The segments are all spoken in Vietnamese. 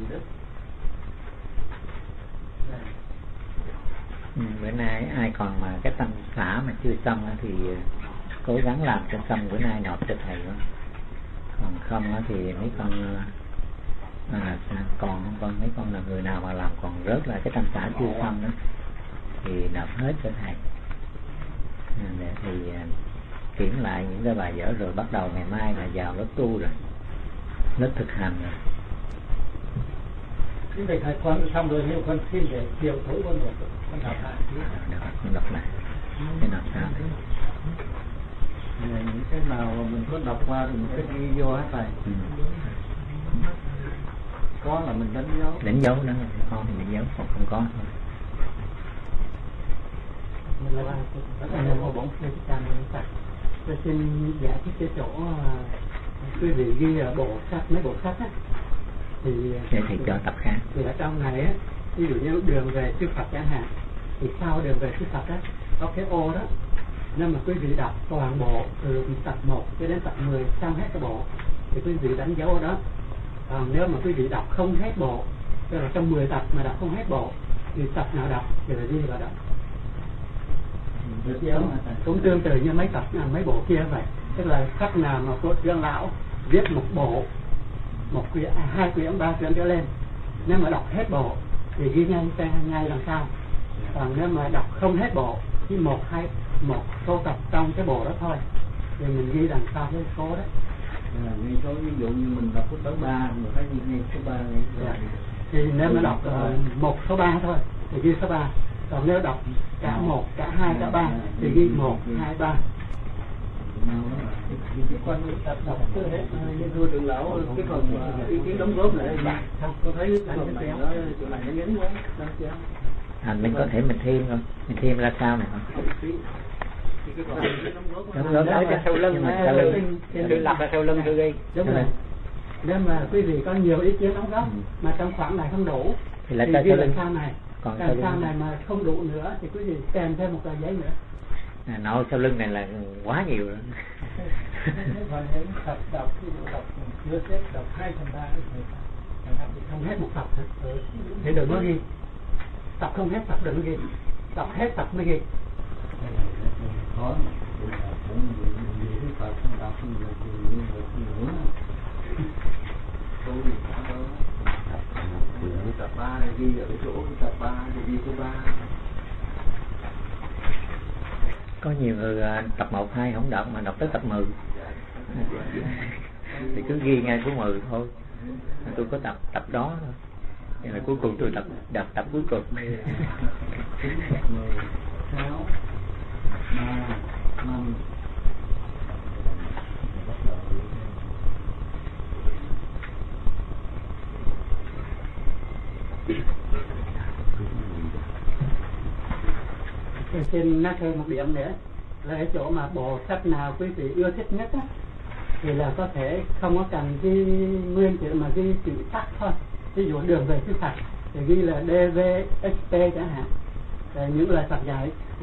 đức. Bữa nay ai còn mà cái tâm xả mà chưa xong thì cố gắng làm cho xong bữa nay nộp cho thầy đó. Còn không thì mấy con còn không con mấy con là người nào mà làm còn rớt là cái tâm xả chưa xong đó thì nộp hết cho thầy. Để thì kiểm lại những cái bài vở rồi bắt đầu ngày mai là vào lớp tu rồi, lớp thực hành rồi. Cái này thầy con xong rồi nếu con xin để chiều tối con được con đọc lại. Con đọc lại cái đọc sao đấy. Những cái nào mà mình có đọc qua thì mình sẽ ghi vô hết thầy. Có là mình đánh dấu đó, con thì đánh dấu, còn không có thôi. Tôi xin giải thích cái chỗ quý vị ghi bộ sách, mấy bộ sách á thì cho tập khác. Thì ở trong này á, ví dụ như đường về sư Phật chẳng hạn, thì sau đường về sư Phật á có cái ô đó, nên mà quý vị đọc toàn bộ từ tập 1 cho đến tập 10 xong hết cái bộ thì quý vị đánh dấu ở đó. Còn nếu mà quý vị đọc không hết bộ, tức là trong 10 tập mà đọc không hết bộ thì tập nào đọc thì là ghi vào đó. Cũng tương tự như mấy tập mấy bộ kia vậy, tức là khách nào mà cốt trưởng lão viết một bộ, một quyển, 2 quyển, 3 quyển trở lên, nếu mà đọc hết bộ thì ghi ngay đằng sau. Còn nếu mà đọc không hết bộ chỉ một số tập trong cái bộ đó thôi thì mình ghi đằng sau cái số đó. Ghi số ví dụ như mình đọc tới 3 mình phải ghi ngay số 3 này. Thì nếu mà đọc một số 3 thôi thì ghi số 3. Còn nếu đọc cả 1, cả 2, cả 3 thì ghi 1, 2, 3. Con đọc cứ hết như thưa trưởng lão cái phần ý kiến đóng góp này không có thấy cái phần này nó chỗ này nó ngắn quá sao mình có thể mình thêm không, mình thêm ra sao này không? Đóng góp ở sau lưng lập ra sau lưng tôi ghi. Đúng rồi. Nếu mà quý vị có nhiều ý kiến đóng góp mà trong khoảng này không đủ thì ghi đằng sau này. Còn sau này mà không đủ nữa thì quý vị kèm thêm một tờ giấy nữa. Nói sau lưng này là quá nhiều rồi. Còn những tập đọc chưa xếp đọc 2/3 thì không hết một tập thì đừng có ghi. Tập không hết tập đừng ghi. Tập hết tập mới ghi. Khó cũng nhiều cái tập không đọc không được nhiều nữa. Tôi có tập 3 này ghi ở cái chỗ tập 3 thì ghi số 3. Có nhiều người tập 1, 2 không đọc mà đọc tới tập 10 thì cứ ghi ngay số 10 thôi. Tôi có tập đó thôi. Nhưng mà cuối cùng tôi tập cuối cùng. 6, 3, 5. Xin nhắc thêm một điểm nữa là cái chỗ mà bộ sách nào quý vị ưa thích nhất á, thì là có thể không có cần ghi nguyên chữ mà ghi chữ tắt thôi. Ví dụ đường về sư Phật thì ghi là DVSP chẳng hạn. Rồi những lời Phật dạy thì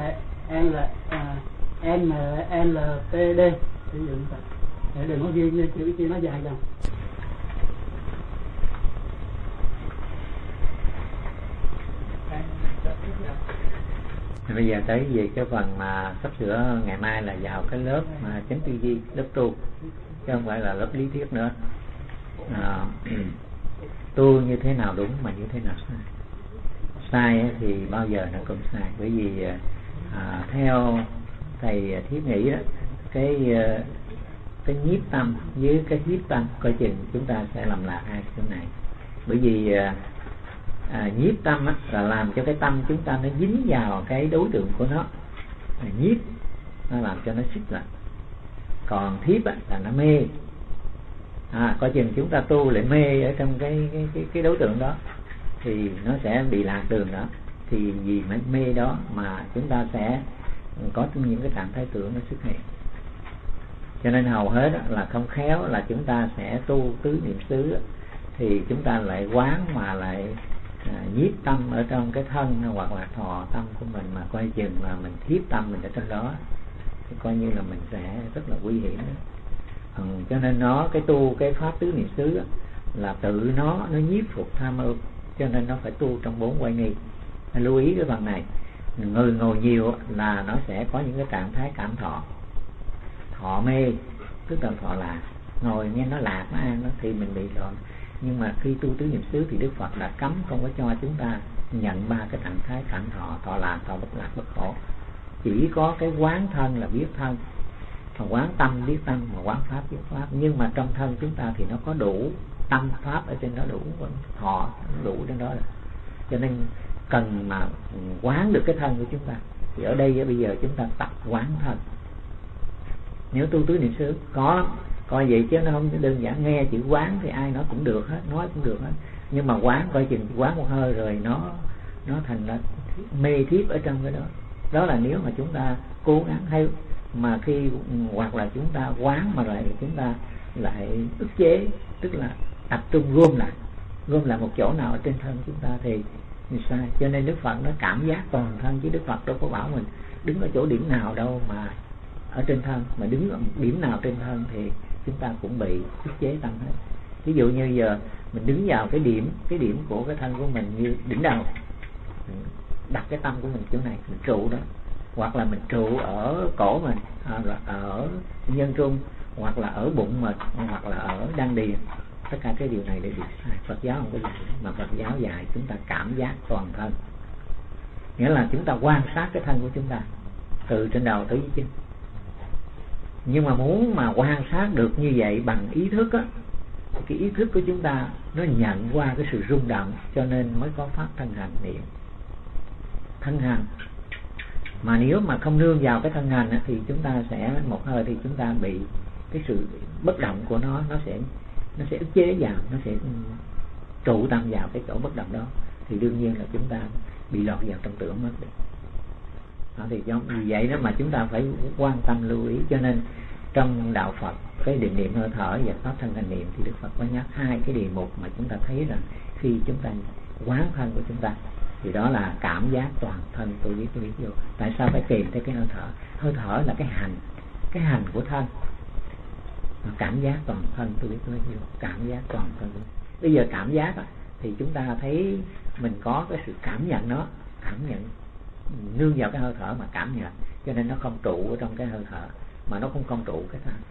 NLPD ví dụ như vậy. Để đừng có ghi nguyên chữ kia nó dài dòng. Bây giờ tới về cái phần mà sắp sửa ngày mai là vào cái lớp mà chánh tư duy, lớp tu chứ không phải là lớp lý thuyết nữa. Tu như thế nào đúng mà như thế nào sai. Sai thì bao giờ nó cũng sai, bởi vì theo thầy Thiết nghĩ đó, cái nhiếp tâm với cái hiếp tâm coi chừng chúng ta sẽ làm lạc hai cái này. Bởi vì nhiếp tâm á, là làm cho cái tâm chúng ta nó dính vào cái đối tượng của nó, nhiếp nó làm cho nó xích lại. Còn thiếp á, là nó mê. Coi chừng chúng ta tu lại mê ở trong cái đối tượng đó thì nó sẽ bị lạc đường đó. Thì vì mê đó mà chúng ta sẽ có những cái trạng thái tưởng nó xuất hiện. Cho nên hầu hết là không khéo là chúng ta sẽ tu tứ niệm xứ thì chúng ta lại quán mà lại nhiếp tâm ở trong cái thân hoặc là thọ tâm của mình, mà coi chừng là mình thiếp tâm mình ở trong đó thì coi như là mình sẽ rất là nguy hiểm đó. Cho nên cái pháp tứ niệm xứ là tự nó nhiếp phục tham ưu, cho nên nó phải tu trong 4 quay nghi. Lưu ý cái phần này. Người ngồi nhiều là nó sẽ có những cái trạng thái cảm thọ, thọ mê, tức là thọ lạc, ngồi nghe nó lạc nó an đó thì mình bị loạn. Nhưng mà khi tu tứ niệm xứ thì Đức Phật đã cấm không có cho chúng ta nhận 3 cái trạng thái cảm thọ, thọ lạc, thọ bất lạc, bất khổ. Chỉ có cái quán thân là biết thân, mà quán tâm biết tâm, mà quán pháp biết pháp. Nhưng mà trong thân chúng ta thì nó có đủ tâm pháp ở trên đó, đủ thọ đủ trên đó rồi. Cho nên cần mà quán được cái thân của chúng ta thì ở đây bây giờ chúng ta tập quán thân. Nếu tu tứ niệm xứ có vậy chứ nó không đơn giản. Nghe chữ quán thì ai nói cũng được hết, nói cũng được hết, nhưng mà quán coi chừng quán một hơi rồi nó thành là mê thiếp ở trong cái đó. Đó là nếu mà chúng ta cố gắng, hay mà khi hoặc là chúng ta quán mà lại chúng ta lại ức chế, tức là tập trung gom lại một chỗ nào ở trên thân chúng ta thì sai. Cho nên Đức Phật nó cảm giác toàn thân, chứ Đức Phật đâu có bảo mình đứng ở chỗ điểm nào đâu mà ở trên thân, mà đứng ở điểm nào trên thân thì chúng ta cũng bị ức chế tâm hết. Ví dụ như giờ mình đứng vào cái điểm của cái thân của mình như đỉnh đầu, đặt cái tâm của mình chỗ này, mình trụ đó, hoặc là mình trụ ở cổ mình, ở nhân trung, hoặc là ở bụng mình, hoặc là ở đan điền. Tất cả cái điều này để bị sai. Phật giáo không có dạy, mà Phật giáo dạy chúng ta cảm giác toàn thân, nghĩa là chúng ta quan sát cái thân của chúng ta từ trên đầu tới dưới chân. Nhưng mà muốn mà quan sát được như vậy bằng ý thức á, cái ý thức của chúng ta nó nhận qua cái sự rung động, cho nên mới có pháp thân hành niệm. Thân hành mà nếu mà không nương vào cái thân hành á, thì chúng ta sẽ một hơi thì chúng ta bị cái sự bất động của nó sẽ ức chế vào, nó sẽ trụ tâm vào cái chỗ bất động đó, thì đương nhiên là chúng ta bị lọt vào trong tưởng mất đi. Đó, thì vì vậy đó mà chúng ta phải quan tâm lưu ý. Cho nên trong đạo Phật cái định niệm hơi thở và pháp thân hành niệm thì Đức Phật có nhắc 2 cái đề mục mà chúng ta thấy rằng khi chúng ta quán thân của chúng ta thì đó là cảm giác toàn thân. Tôi biết vô tại sao phải kèm theo cái hơi thở. Hơi thở là cái hành của thân, cảm giác toàn thân. Tôi biết vô cảm giác toàn thân. Bây giờ cảm giác á, thì chúng ta thấy mình có cái sự cảm nhận, nó cảm nhận nương vào cái hơi thở mà cảm nhận, cho nên nó không trụ ở trong cái hơi thở, mà nó cũng không trụ cái thân.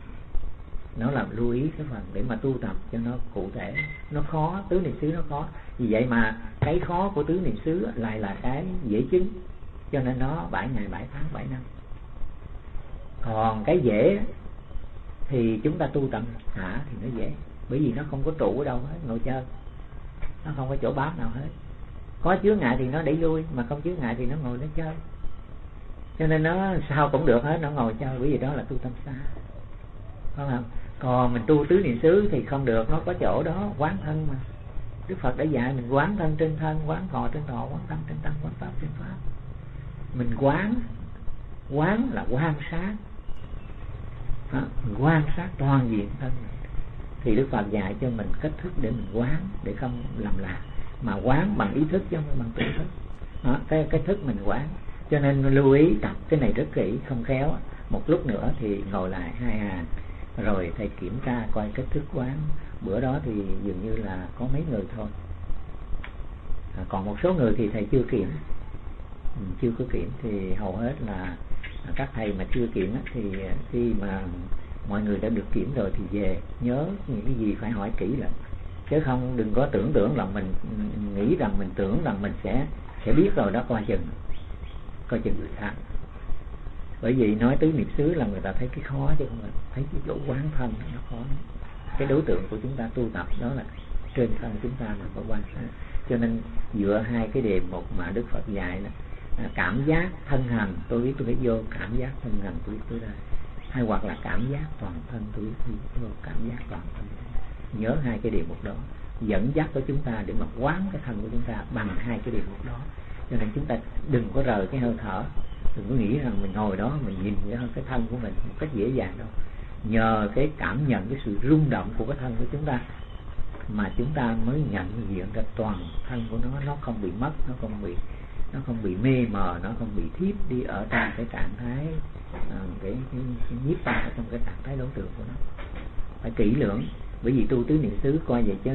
Nó làm lưu ý cái phần để mà tu tập cho nó cụ thể. Nó khó, tứ niệm xứ nó khó. Vì vậy mà cái khó của tứ niệm xứ lại là cái dễ chứng, cho nên nó 7 ngày 7 tháng 7 năm. Còn cái dễ thì chúng ta tu tập hạ thì nó dễ, bởi vì nó không có trụ ở đâu hết, ngồi chơi, nó không có chỗ bám nào hết. Có chướng ngại thì nó đẩy lui, mà không chướng ngại thì nó ngồi nó chơi. Cho nên nó sao cũng được hết, nó ngồi chơi, bởi vì đó là tu tâm xa, không? Còn mình tu tứ niệm xứ thì không được, nó có chỗ đó quán thân mà. Đức Phật đã dạy mình quán thân trên thân, quán thọ trên thọ, quán tâm trên tâm, quán pháp trên pháp. Mình quán là quan sát, mình quan sát toàn diện thân mình. Thì Đức Phật dạy cho mình cách thức để mình quán, để không lầm lạc, mà quán bằng ý thức chứ không bằng tự thức. Đó, cái thức mình quán. Cho nên lưu ý tập cái này rất kỹ, không khéo một lúc nữa thì ngồi lại 2 hàng rồi thầy kiểm tra coi cách thức quán. Bữa đó thì dường như là có mấy người thôi, còn một số người thì thầy chưa kiểm, chưa có kiểm. Thì hầu hết là các thầy mà chưa kiểm thì khi mà mọi người đã được kiểm rồi thì về nhớ những cái gì phải hỏi kỹ lại, chứ không đừng có tưởng là mình nghĩ rằng mình tưởng rằng mình sẽ biết rồi đó, coi chừng người khác. Bởi vì nói tứ niệm xứ là người ta thấy cái khó, chứ không phải thấy cái chỗ quán thân nó khó. Cái đối tượng của chúng ta tu tập đó là trên thân chúng ta mà có quan sát. Cho nên dựa 2 cái đề mục mà Đức Phật dạy là cảm giác thân hành, tôi biết tôi phải vô cảm giác thân hành, tôi biết tôi đây, hay hoặc là cảm giác toàn thân, tôi biết tôi vô cảm giác toàn thân. Nhớ 2 cái đề mục đó dẫn dắt của chúng ta để mà quán cái thân của chúng ta bằng 2 cái đề mục đó. Cho nên chúng ta đừng có rời cái hơi thở, đừng có nghĩ rằng mình ngồi đó mình nhìn cái thân của mình một cách dễ dàng đâu. Nhờ cái cảm nhận cái sự rung động của cái thân của chúng ta mà chúng ta mới nhận diện ra toàn thân của nó không bị mất, nó không bị mê mờ, nó không bị thiếp đi ở trong cái trạng thái cái nhiếp tâm ở trong cái trạng thái đối tượng của nó. Phải kỹ lưỡng Bởi vì tu tứ niệm xứ coi vậy chứ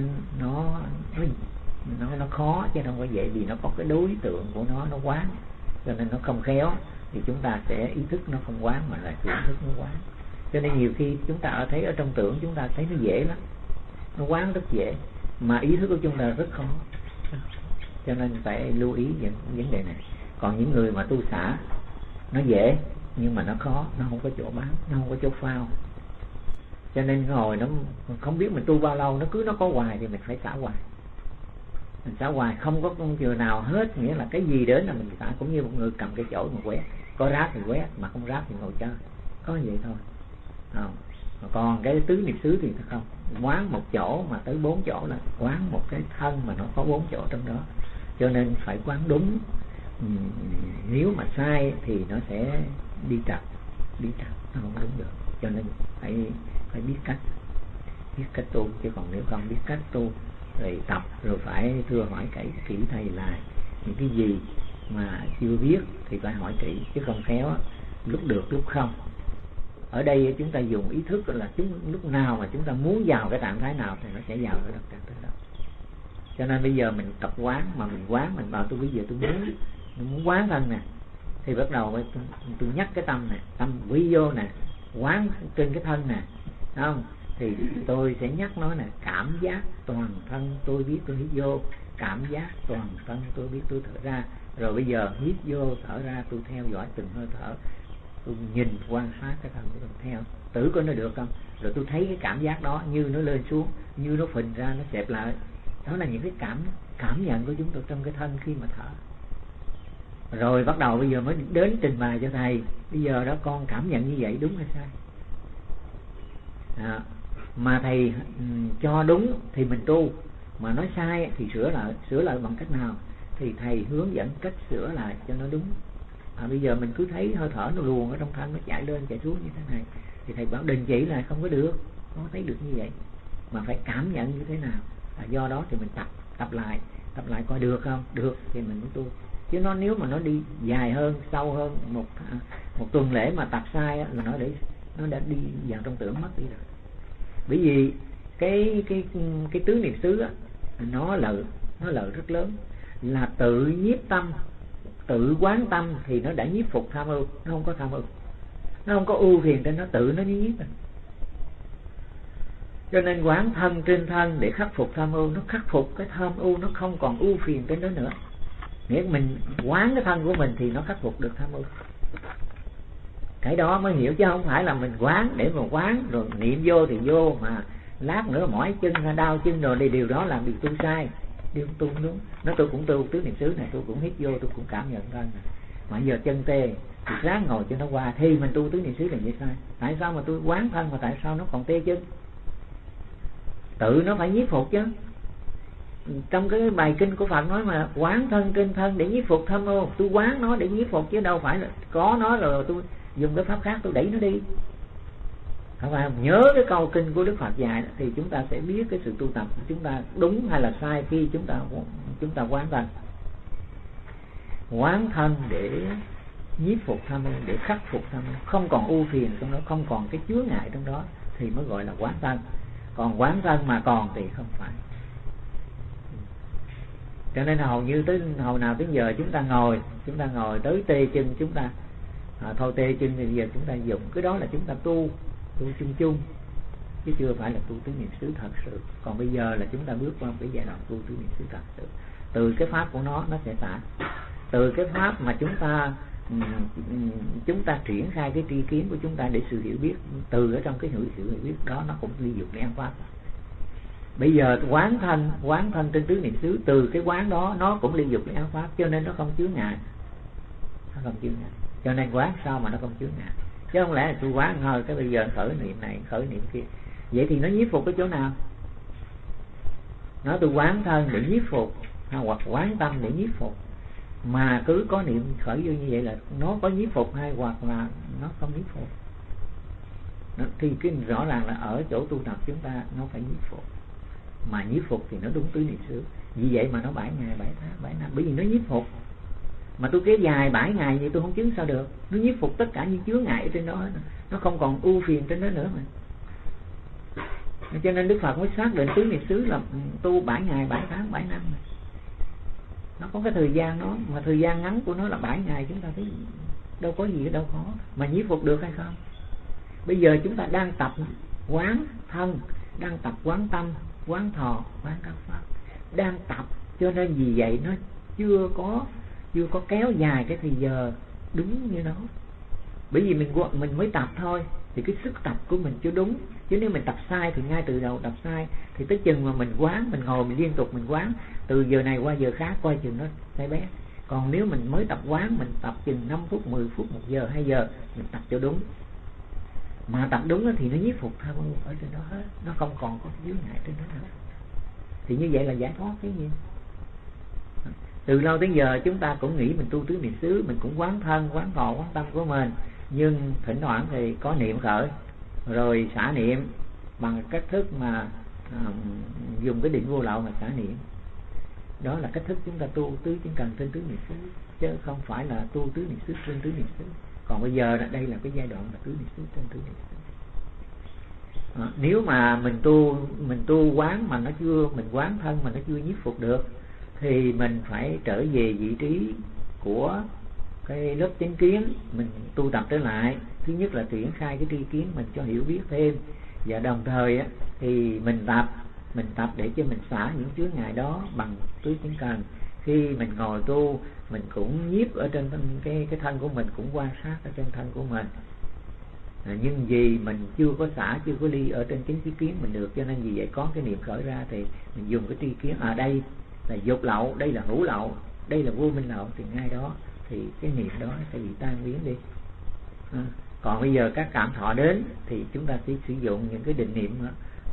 nó khó chứ không có dễ, vì nó có cái đối tượng của nó quán, cho nên nó không khéo thì chúng ta sẽ ý thức nó không quán mà là tưởng thức nó quán. Cho nên nhiều khi chúng ta thấy ở trong tưởng chúng ta thấy nó dễ lắm, nó quán rất dễ, mà ý thức của chúng ta rất khó, cho nên phải lưu ý những vấn đề này. Còn những người mà tu xả nó dễ nhưng mà nó khó, nó không có chỗ bán, nó không có chỗ phao, cho nên ngồi nó không biết mình tu bao lâu, nó có hoài thì mình phải xả hoài. Mình xả hoài không có chừa nào hết, nghĩa là cái gì đến là mình xả. Cũng như một người cầm cái chổi mà quét, có rác thì quét, mà không rác thì ngồi chơi, có vậy thôi. Còn cái tứ niệm xứ thì không, quán một chỗ mà tới 4 chỗ, là quán một cái thân mà nó có 4 chỗ trong đó, cho nên phải quán đúng. Nếu mà sai thì nó sẽ đi trật, nó không đúng được, cho nên phải biết cách tu, chứ còn nếu không biết cách tu rồi tập rồi phải thưa hỏi kỹ thầy là những cái gì mà chưa biết thì phải hỏi kỹ, chứ không khéo lúc được lúc không. Ở đây chúng ta dùng ý thức là lúc nào mà chúng ta muốn vào cái trạng thái nào thì nó sẽ vào cái trạng thái đó. Cho nên bây giờ mình tập quán, mà mình quán mình bảo tôi bây giờ tôi muốn quán thân nè, thì bắt đầu tôi nhắc cái tâm nè, tâm quy vô nè, quán trên cái thân nè, không? Thì tôi sẽ nhắc nó nè, cảm giác toàn thân tôi biết tôi hít vô, cảm giác toàn thân tôi biết tôi thở ra. Rồi bây giờ hít vô thở ra, tôi theo dõi từng hơi thở, tôi nhìn quan sát cái thân của tôi theo, tử coi nó được không. Rồi tôi thấy cái cảm giác đó, như nó lên xuống, như nó phình ra, nó xẹp lại, đó là những cái cảm nhận của chúng tôi trong cái thân khi mà thở. Rồi bắt đầu bây giờ mới đến trình bày cho thầy, bây giờ đó con cảm nhận như vậy đúng hay sai. Mà thầy cho đúng thì mình tu, mà nói sai thì sửa lại bằng cách nào thì thầy hướng dẫn cách sửa lại cho nó đúng. Bây giờ mình cứ thấy hơi thở nó luồn ở trong thân, nó chạy lên chạy xuống như thế này, thì thầy bảo đình chỉ là không có được, không có thấy được như vậy, mà phải cảm nhận như thế nào. Do đó thì mình tập lại coi được không, được thì mình mới tu. Chứ nếu mà nó đi dài hơn, sâu hơn một tuần lễ mà tập sai là nó đã đi vào trong tưởng mất đi rồi. Bởi vì cái tứ niệm xứ nó lợi rất lớn, là tự nhiếp tâm, tự quán tâm thì nó đã nhiếp phục tham ưu. Nó không có tham ưu, nó không có ưu phiền trên nó, tự nó nhiếp rồi. Cho nên quán thân trên thân để khắc phục tham ưu, nó khắc phục cái tham ưu, nó không còn ưu phiền trên đó nữa. Nghĩa mình quán cái thân của mình thì nó khắc phục được tham ưu. Cái đó mới hiểu, chứ không phải là mình quán để mà quán rồi niệm vô thì vô, mà lát nữa mỏi chân hay đau chân rồi thì điều đó làm điều tu sai, điều tu không đúng. Nó tôi cũng tu tứ niệm xứ này, tôi cũng hít vô, tôi cũng cảm nhận thân này, mà giờ chân tê thì ráng ngồi cho nó qua, thì mình tu tứ niệm xứ là vậy sai. Tại sao mà tôi quán thân mà tại sao nó còn tê chân? Tự nó phải nhiếp phục chứ. Trong cái bài kinh của Phật nói mà quán thân trên thân để nhiếp phục tham ưu, tôi quán nó để nhiếp phục, chứ đâu phải là có nó rồi tôi dùng cái pháp khác tôi đẩy nó đi. Không phải, nhớ cái câu kinh của Đức Phật dạy thì chúng ta sẽ biết cái sự tu tập của chúng ta đúng hay là sai khi chúng ta quán thân. Quán thân để nhiếp phục tham ưu, để khắc phục tham ưu, không còn ưu phiền trong đó, không còn cái chướng ngại trong đó thì mới gọi là quán thân. Còn quán thân mà còn thì không phải. Cho nên hầu nào tới giờ chúng ta ngồi tới tê chân, chúng ta thôi tê chân thì giờ chúng ta dùng cái đó là chúng ta tu chung, chứ chưa phải là tu tứ niệm xứ thật sự. Còn bây giờ là chúng ta bước qua cái giai đoạn tu tứ niệm xứ thật sự. Từ cái pháp của nó sẽ xả. Từ cái pháp mà chúng ta triển khai cái tri kiến của chúng ta để sự hiểu biết, từ ở trong cái sự hiểu biết đó nó cũng ly dục để ăn pháp. Bây giờ quán thân trên tứ niệm xứ, từ cái quán đó nó cũng ly dục để ăn pháp, cho nên nó không chướng ngại. Cho nên quán sao mà nó không chướng ngại, chứ không lẽ là tôi quán hơi cái bây giờ khởi niệm này khởi niệm kia, vậy thì nó nhiếp phục cái chỗ nào? Nó tôi quán thân để nhiếp phục, hoặc quán tâm để nhiếp phục, mà cứ có niệm khởi vô như vậy là nó có nhiếp phục hay hoặc là nó không nhiếp phục. Thì cái rõ ràng là ở chỗ tu tập chúng ta nó phải nhiếp phục, mà nhiếp phục thì nó đúng tứ niệm xứ. Vì vậy mà nó 7 ngày 7 tháng 7 năm, bởi vì nó nhiếp phục. Mà tôi kéo dài 7 ngày vậy tôi không chứng sao được. Nó nhiếp phục tất cả những chướng ngại ở trên đó, nó không còn ưu phiền trên đó nữa mà. Cho nên Đức Phật mới xác định tứ niệm xứ là tu 7 ngày 7 tháng 7 năm. Nó có cái thời gian nó, mà thời gian ngắn của nó là 7 ngày, chúng ta thấy đâu có gì đâu khó mà nhiếp phục được hay không. Bây giờ chúng ta đang tập quán thân, đang tập quán tâm, quán thọ, quán các pháp, đang tập, cho nên vì vậy nó chưa có kéo dài cái thời giờ đúng như nó. Bởi vì mình mới tập thôi, thì cái sức tập của mình chưa đúng. Chứ nếu mình tập sai thì ngay từ đầu tập sai, thì tới chừng mà mình quán, mình ngồi mình liên tục mình quán từ giờ này qua giờ khác, coi chừng nó sai bé. Còn nếu mình mới tập quán, mình tập chừng 5 phút, 10 phút, 1 giờ, 2 giờ, mình tập cho đúng. Mà tập đúng thì nó nhiếp phục tha vô ở trên đó hết, nó không còn có cái chướng ngại trên đó nữa. Thì như vậy là giải thoát cái gì? Từ lâu tới giờ chúng ta cũng nghĩ mình tu tứ niệm xứ, mình cũng quán thân, quán thọ, quán tâm của mình, nhưng thỉnh thoảng thì có niệm khởi, rồi xả niệm bằng cách thức mà dùng cái định vô lậu mà xả niệm. Đó là cách thức chúng ta tu tứ chứng cần trên tứ niệm xứ, chứ không phải là tu tứ niệm xứ trên tứ niệm xứ. Còn bây giờ đây là cái giai đoạn là tứ niệm xứ trên tứ niệm xứ. Nếu mà mình tu quán mà nó chưa, mình quán thân mà nó chưa nhiếp phục được, thì mình phải trở về vị trí của cái lớp chánh kiến, mình tu tập trở lại. Thứ nhất là triển khai cái tri kiến mình cho hiểu biết thêm, và đồng thời thì mình tập để cho mình xả những chướng ngại đó bằng tứ chứng cần. Khi mình ngồi tu, mình cũng nhiếp ở trên cái thân của mình, cũng quan sát ở trên thân của mình. Nhưng vì mình chưa có xả, chưa có ly ở trên chánh tri kiến mình được, cho nên vì vậy có cái niệm khởi ra thì mình dùng cái tri kiến, đây là dục lậu, đây là hữu lậu, đây là vô minh lậu, thì ngay đó thì cái niệm đó sẽ bị tan biến đi. Còn bây giờ các cảm thọ đến thì chúng ta sẽ sử dụng những cái định niệm,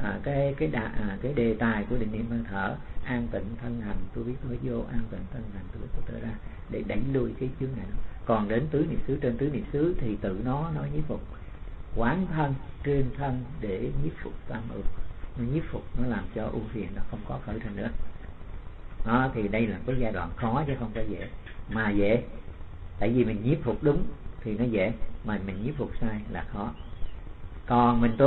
cái đề tài của định niệm hơi thở, an tịnh thân hành tôi biết tôi vô, an tịnh thân hành tôi biết tôi ra, để đánh lui cái chướng này. Còn đến tứ niệm xứ, trên tứ niệm xứ thì tự nó nhiếp phục, quán thân trên thân để nhiếp phục tam ưu, nó nhiếp phục, nó làm cho ưu phiền nó không có khởi thành nữa. Thì đây là cái giai đoạn khó chứ không phải dễ, mà dễ. Tại vì mình nhiếp phục đúng thì nó dễ, mà mình nhiếp phục sai là khó. Còn mình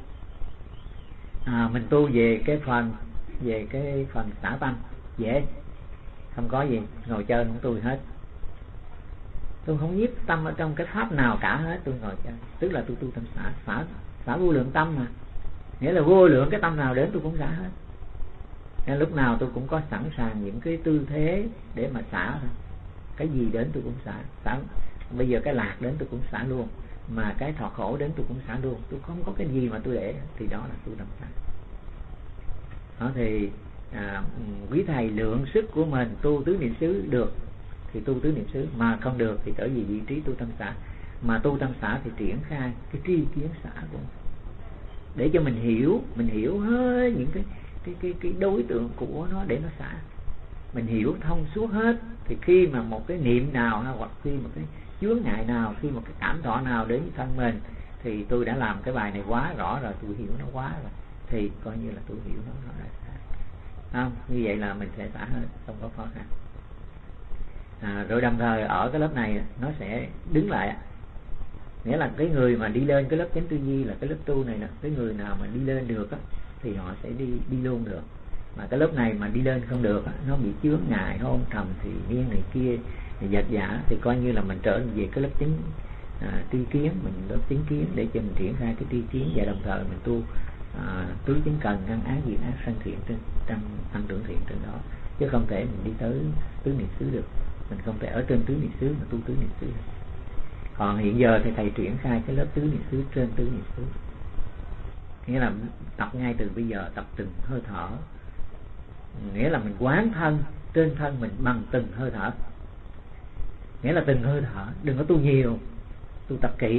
tu về cái phần xả tâm dễ, không có gì, ngồi chơi không tu hết. Tôi không nhiếp tâm ở trong cái pháp nào cả hết, tôi ngồi chơi, tức là tôi tu tâm xả vô lượng tâm mà, nghĩa là vô lượng cái tâm nào đến tôi cũng xả hết. Nên lúc nào tôi cũng có sẵn sàng những cái tư thế để mà xả thôi. Cái gì đến tôi cũng xả. Bây giờ cái lạc đến tôi cũng xả luôn, mà cái thọ khổ đến tôi cũng xả luôn. Tôi không có cái gì mà tôi để, thì đó là tôi tâm xả. Đó thì quý thầy lượng sức của mình tu tứ niệm xứ được thì tu tứ niệm xứ, mà không được thì trở về vị trí tu tâm xả. Mà tu tâm xả thì triển khai cái tri kiến xả của mình, để cho mình hiểu hết những cái đối tượng của nó để nó xả. Mình hiểu thông suốt hết, thì khi mà một cái niệm nào, hoặc khi một cái chướng ngại nào, khi một cái cảm thọ nào đến với thân mình, thì tôi đã làm cái bài này quá rõ rồi, tôi hiểu nó quá rồi, thì coi như là tôi hiểu nó đã xả. Như vậy là mình sẽ xả hết, không có khó khăn. Rồi đồng thời ở cái lớp này nó sẽ đứng lại, nghĩa là cái người mà đi lên cái lớp chánh tư duy là cái lớp tu này nè, cái người nào mà đi lên được thì họ sẽ đi luôn được. Mà cái lớp này mà đi lên không được, nó bị chướng ngại, hôn trầm thì niên này kia, thì giật giả, thì coi như là mình trở về cái lớp chính tri kiến, mình lớp chính kiến để cho mình triển khai cái tri kiến, và đồng thời mình tu tứ chứng cần, ngăn ác diệt ác, sanh thiện trên tăng trưởng thiện trên đó, chứ không thể mình đi tới tứ niệm xứ được. Mình không thể ở trên tứ niệm xứ mà tu tứ niệm xứ. Còn hiện giờ thì thầy triển khai cái lớp tứ niệm xứ trên tứ niệm xứ, nghĩa là tập ngay từ bây giờ, tập từng hơi thở, nghĩa là mình quán thân trên thân mình bằng từng hơi thở, nghĩa là từng hơi thở, đừng có tu nhiều, tu tập kỹ.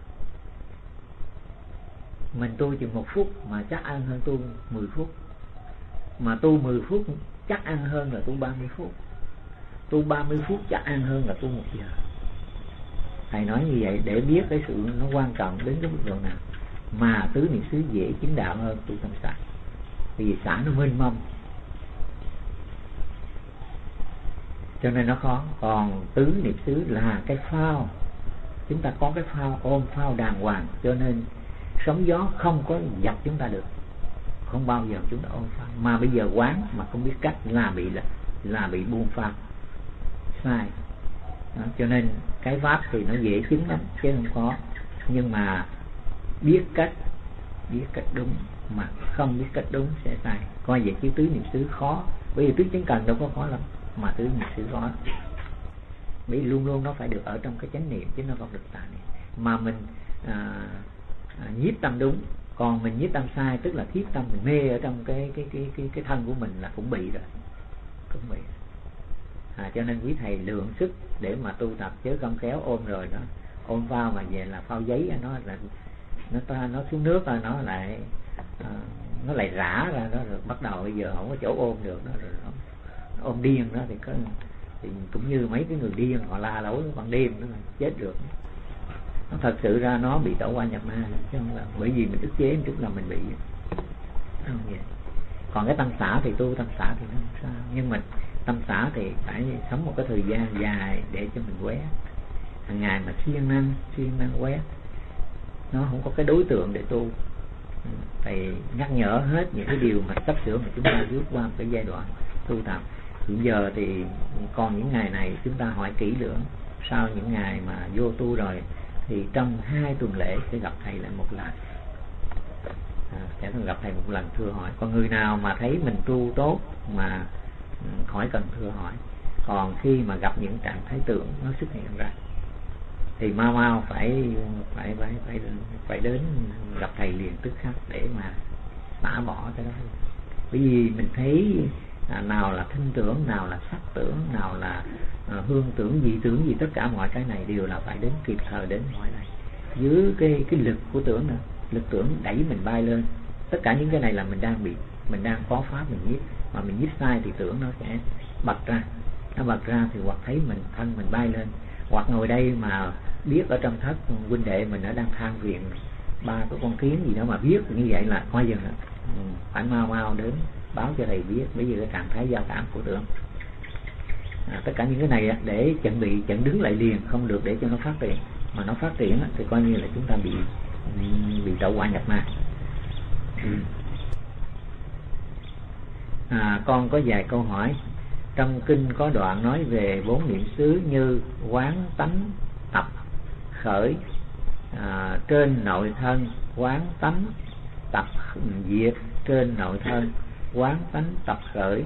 Mình tu chừng 1 phút mà chắc ăn hơn tu 10 phút, mà tu 10 phút chắc ăn hơn là tu 30 phút, tu 30 phút chắc ăn hơn là tu 1 giờ. Thầy nói như vậy để biết cái sự nó quan trọng đến cái mức độ nào. Mà tứ niệm xứ dễ chứng đạo hơn tu tâm xả, vì xả nó mênh mông, cho nên nó khó. Còn tứ niệm xứ là cái phao, chúng ta có cái phao ôm phao đàng hoàng, cho nên sóng gió không có dập chúng ta được. không bao giờ chúng ta ôm pháp. Mà bây giờ quán mà không biết cách là bị buông pháp sai đó. Cho nên cái pháp thì nó dễ chứng lắm chứ không có, nhưng mà biết cách đúng, mà không biết cách đúng sẽ sai. Coi vậy chứ tứ niệm xứ khó, bởi vì tứ chánh cần đâu có khó lắm, mà tứ niệm xứ khó. Bởi vì luôn luôn nó phải được ở trong cái chánh niệm chứ nó không được tà niệm. Mà mình nhiếp tâm đúng, còn mình nhiếp tâm sai tức là thiếp tâm mình mê ở trong cái thân của mình là cũng bị rồi, cũng bị. Cho nên quý thầy lượng sức để mà tu tập, chứ không khéo ôm rồi đó, ôm phao mà về là phao giấy, nó xuống nước rồi nó lại rã ra đó, rồi bắt đầu bây giờ không có chỗ ôm được đó, rồi nó ôm điên đó thì cũng như mấy cái người điên họ la lối ban đêm đó là chết được. Nó thật sự ra nó bị tẩu qua nhập ma, chứ không là bởi vì mình ức chế một chút là mình bị không vậy. Còn cái tâm xả thì tu tâm xả thì nó không sao, nhưng mà tâm xả thì phải sống một cái thời gian dài để cho mình quét. Hàng ngày mà siêng năng quét, nó không có cái đối tượng để tu. Thầy nhắc nhở hết những cái điều mà sắp sửa mà chúng ta bước qua một cái giai đoạn tu tập. Hiện giờ thì còn những ngày này chúng ta hỏi kỹ lưỡng, sau những ngày mà vô tu rồi thì trong 2 tuần lễ sẽ gặp thầy lại một lần, sẽ gặp thầy một lần thưa hỏi. Còn người nào mà thấy mình tu tốt mà khỏi cần thưa hỏi. Còn khi mà gặp những trạng thái tưởng nó xuất hiện ra thì mau phải đến gặp thầy liền tức khắc để mà xả bỏ cái đó. Bởi vì mình thấy nào là thinh tưởng, nào là sắc tưởng, nào là hương tưởng gì, tất cả mọi cái này đều là phải đến kịp thời đến mọi này. Dưới cái lực của tưởng nữa, lực tưởng đẩy mình bay lên. Tất cả những cái này là mình đang có pháp mình nhiếp, mà mình nhiếp sai thì tưởng nó sẽ bật ra. Nó bật ra thì hoặc thấy thân mình bay lên, hoặc ngồi đây mà biết ở trong thất huynh đệ mình nó đang than phiền 3 cái con kiến gì đó mà biết như vậy là coi dừng phải mau đến báo cho thầy biết. Bây giờ cái trạng thái giao cảm của tưởng, tất cả những cái này để chặn đứng lại liền, không được để cho nó phát triển. Mà nó phát triển thì coi như là chúng ta bị tẩu hỏa nhập ma. Con có vài câu hỏi. Trong kinh có đoạn nói về 4 niệm xứ như quán tánh tập khởi trên nội thân, quán tánh tập diệt trên nội thân, quán tánh tập khởi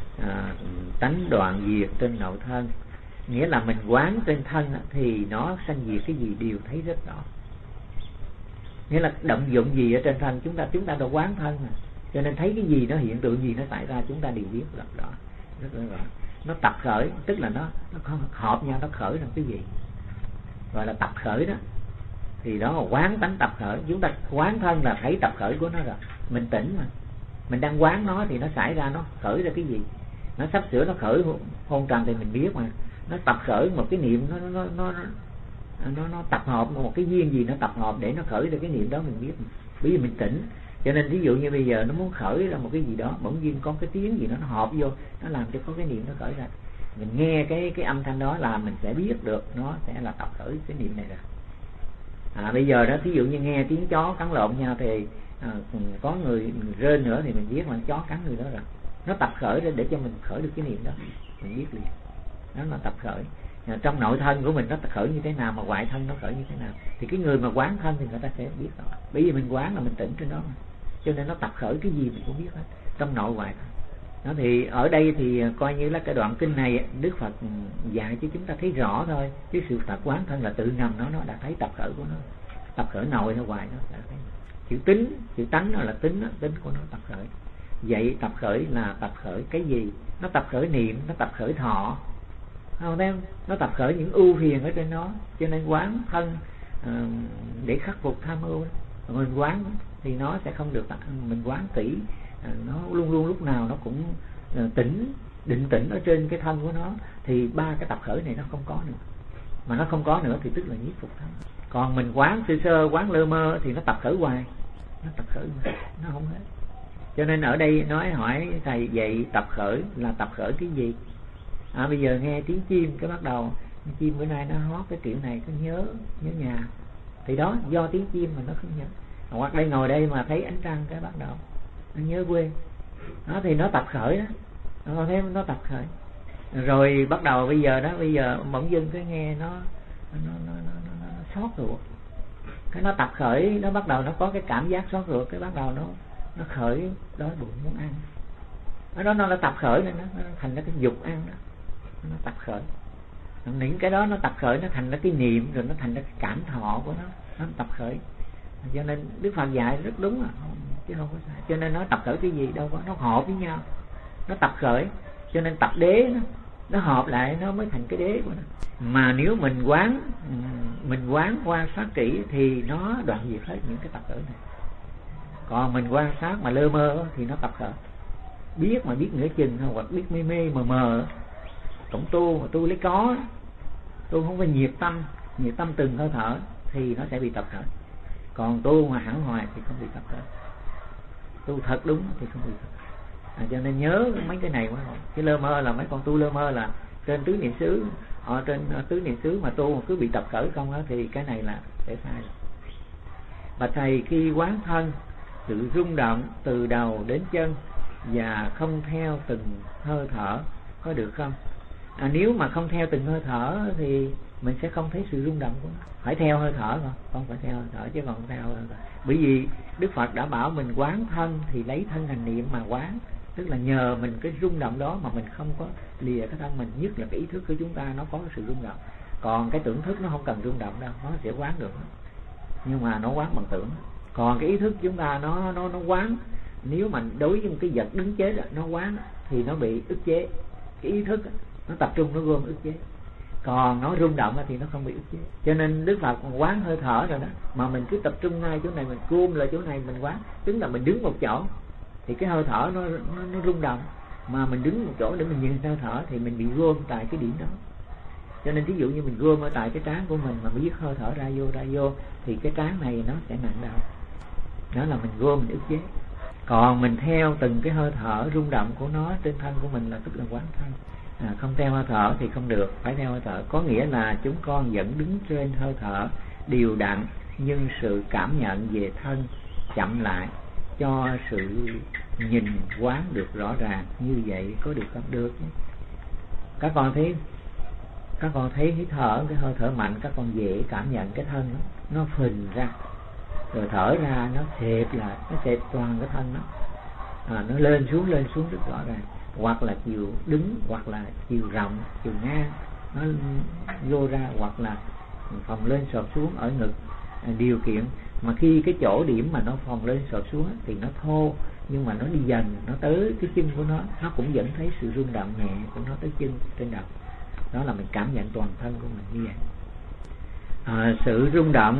tánh đoạn diệt trên nội thân. Nghĩa là mình quán trên thân thì nó sanh diệt cái gì đều thấy rất rõ. Nghĩa là động dụng gì ở trên thân chúng ta đã quán thân mà, cho nên thấy cái gì, nó hiện tượng gì nó xảy ra chúng ta đều biết rất rõ. Nó tập khởi tức là nó hợp nhau, nó khởi ra cái gì gọi là tập khởi đó, thì đó là quán tánh tập khởi. Chúng ta quán thân là thấy tập khởi của nó rồi, mình tỉnh mà, mình đang quán nó thì nó xảy ra, nó khởi ra cái gì, nó sắp sửa nó khởi hôn trầm thì mình biết mà. Nó tập khởi một cái niệm, nó tập hợp một cái duyên gì, nó tập hợp để nó khởi ra cái niệm đó mình biết mà. Bởi vì mình tỉnh, cho nên ví dụ như bây giờ nó muốn khởi ra một cái gì đó, bỗng nhiên có cái tiếng gì đó nó hợp vô, nó làm cho có cái niệm nó khởi ra. Mình nghe cái âm thanh đó là mình sẽ biết được nó sẽ là tập khởi cái niệm này rồi. Bây giờ đó thí dụ như nghe tiếng chó cắn lộn nhau thì có người rên nữa thì mình biết là chó cắn người đó rồi. Nó tập khởi ra để cho mình khởi được cái niệm đó, mình biết liền. Đó là tập khởi. Trong nội thân của mình nó khởi như thế nào, mà ngoại thân nó khởi như thế nào, thì cái người mà quán thân thì người ta sẽ biết rồi. Bởi vì mình quán là mình tỉnh trên đó mà, cho nên nó tập khởi cái gì mình cũng biết hết, trong nội ngoại thân. Đó thì ở đây thì coi như là cái đoạn kinh này Đức Phật dạy cho chúng ta thấy rõ thôi, chứ sự thật quán thân là tự ngầm nó đã thấy tập khởi của nó, tập khởi nội hay ngoại nó đã thấy. Chữ tánh nó là tính của nó tập khởi. Vậy tập khởi là tập khởi cái gì? Nó tập khởi niệm, nó tập khởi thọ, không thấy không? Nó tập khởi những ưu phiền ở trên nó, cho nên quán thân để khắc phục tham ưu. Mình quán thì nó sẽ không được, mình quán kỹ, nó luôn luôn lúc nào nó cũng định tĩnh ở trên cái thân của nó, thì 3 cái tập khởi này nó không có nữa. Mà nó không có nữa thì tức là nhiếp phục thân. Còn mình quán sơ quán lơ mơ thì nó tập khởi hoài, nó tập khởi hoài, nó không hết. Cho nên ở đây nói hỏi thầy vậy tập khởi là tập khởi cái gì? Bây giờ nghe tiếng chim cái bắt đầu chim bữa nay nó hót cái kiểu này, có nhớ nhà, thì đó do tiếng chim mà nó không nhớ. Hoặc đây ngồi đây mà thấy ánh trăng cái bắt đầu nó nhớ quê. Đó thì nó tập khởi đó, nó thấy nó tập khởi. Rồi bắt đầu bây giờ bỗng dưng cái nghe nó xót ruột, cái nó tập khởi, nó bắt đầu nó có cái cảm giác xót ruột, cái bắt đầu nó khởi đói bụng muốn ăn. Nó tập khởi nên nó thành ra cái dục ăn đó, nó tập khởi. Những cái đó nó tập khởi, nó thành ra cái niệm, rồi nó thành ra cái cảm thọ của nó tập khởi. Cho nên Đức Phật dạy rất đúng à, chứ không có sai. Cho nên nó tập khởi cái gì đâu có, nó hợp với nhau, nó tập khởi. Cho nên tập đế nó hợp lại nó mới thành cái đế của nó. Mà nếu mình quán quan sát kỹ thì nó đoạn diệt hết những cái tập khởi này. Còn mình quan sát mà lơ mơ thì nó tập khởi. Biết mà biết nửa chừng hoặc biết mê mê mờ mờ. Cũng tu mà tu lấy có, tu không phải nhiệt tâm từng hơi thở thì nó sẽ bị tập khởi. Còn tu mà hẳn hoài thì không bị tập khởi. Tu thật đúng thì không bị tập khởi. Cho nên nhớ mấy cái này quá rồi. Cái lơ mơ là mấy con tu lơ mơ là trên tứ niệm xứ, ở trên tứ niệm xứ mà tu mà cứ bị tập khởi không đó, thì cái này là để sai. Và thầy khi quán thân sự rung động từ đầu đến chân và không theo từng hơi thở có được không? Nếu mà không theo từng hơi thở thì mình sẽ không thấy sự rung động của nó. Phải theo hơi thở thôi, không phải theo hơi thở chứ còn không theo hơi thở. Bởi vì Đức Phật đã bảo mình quán thân thì lấy thân hành niệm mà quán, tức là nhờ mình cái rung động đó mà mình không có lìa cái thân mình, nhất là cái ý thức của chúng ta nó có sự rung động. Còn cái tưởng thức nó không cần rung động đâu, nó sẽ quán được, nhưng mà nó quán bằng tưởng. Còn cái ý thức chúng ta nó quán, nếu mà đối với một cái vật đứng chế đó, nó quán thì nó bị ức chế. Cái ý thức nó tập trung nó gom ức chế, còn nó rung động thì nó không bị ức chế. Cho nên Đức Phật quán hơi thở rồi đó, mà mình cứ tập trung ngay chỗ này, mình gom lại chỗ này mình quán, tức là mình đứng một chỗ thì cái hơi thở nó rung động, mà mình đứng một chỗ để mình nhìn hơi thở thì mình bị gom tại cái điểm đó. Cho nên ví dụ như mình gom ở tại cái trán của mình mà biết hơi thở ra vô thì cái trán này nó sẽ nặng đau, đó là mình gom, mình ức chế. Còn mình theo từng cái hơi thở rung động của nó trên thân của mình là tức là quán thân. Không theo hơi thở thì không được, phải theo hơi thở. Có nghĩa là chúng con vẫn đứng trên hơi thở đều đặn, nhưng sự cảm nhận về thân chậm lại cho sự nhìn quán được rõ ràng. Như vậy có được không? Được. Các con thấy hít thở, cái hơi thở mạnh, các con dễ cảm nhận cái thân nó phình ra, rồi thở ra nó xẹp lại, nó xẹp toàn cái thân nó lên xuống rất rõ ràng, hoặc là chiều đứng, hoặc là chiều rộng, chiều ngang nó vô ra, hoặc là phồng lên sọt xuống ở ngực. Điều kiện mà khi cái chỗ điểm mà nó phồng lên sọt xuống thì nó thô, nhưng mà nó đi dần, nó tới cái chân của nó cũng vẫn thấy sự rung động nhẹ của nó tới chân trên đầu. Đó là mình cảm nhận toàn thân của mình như vậy. Sự rung động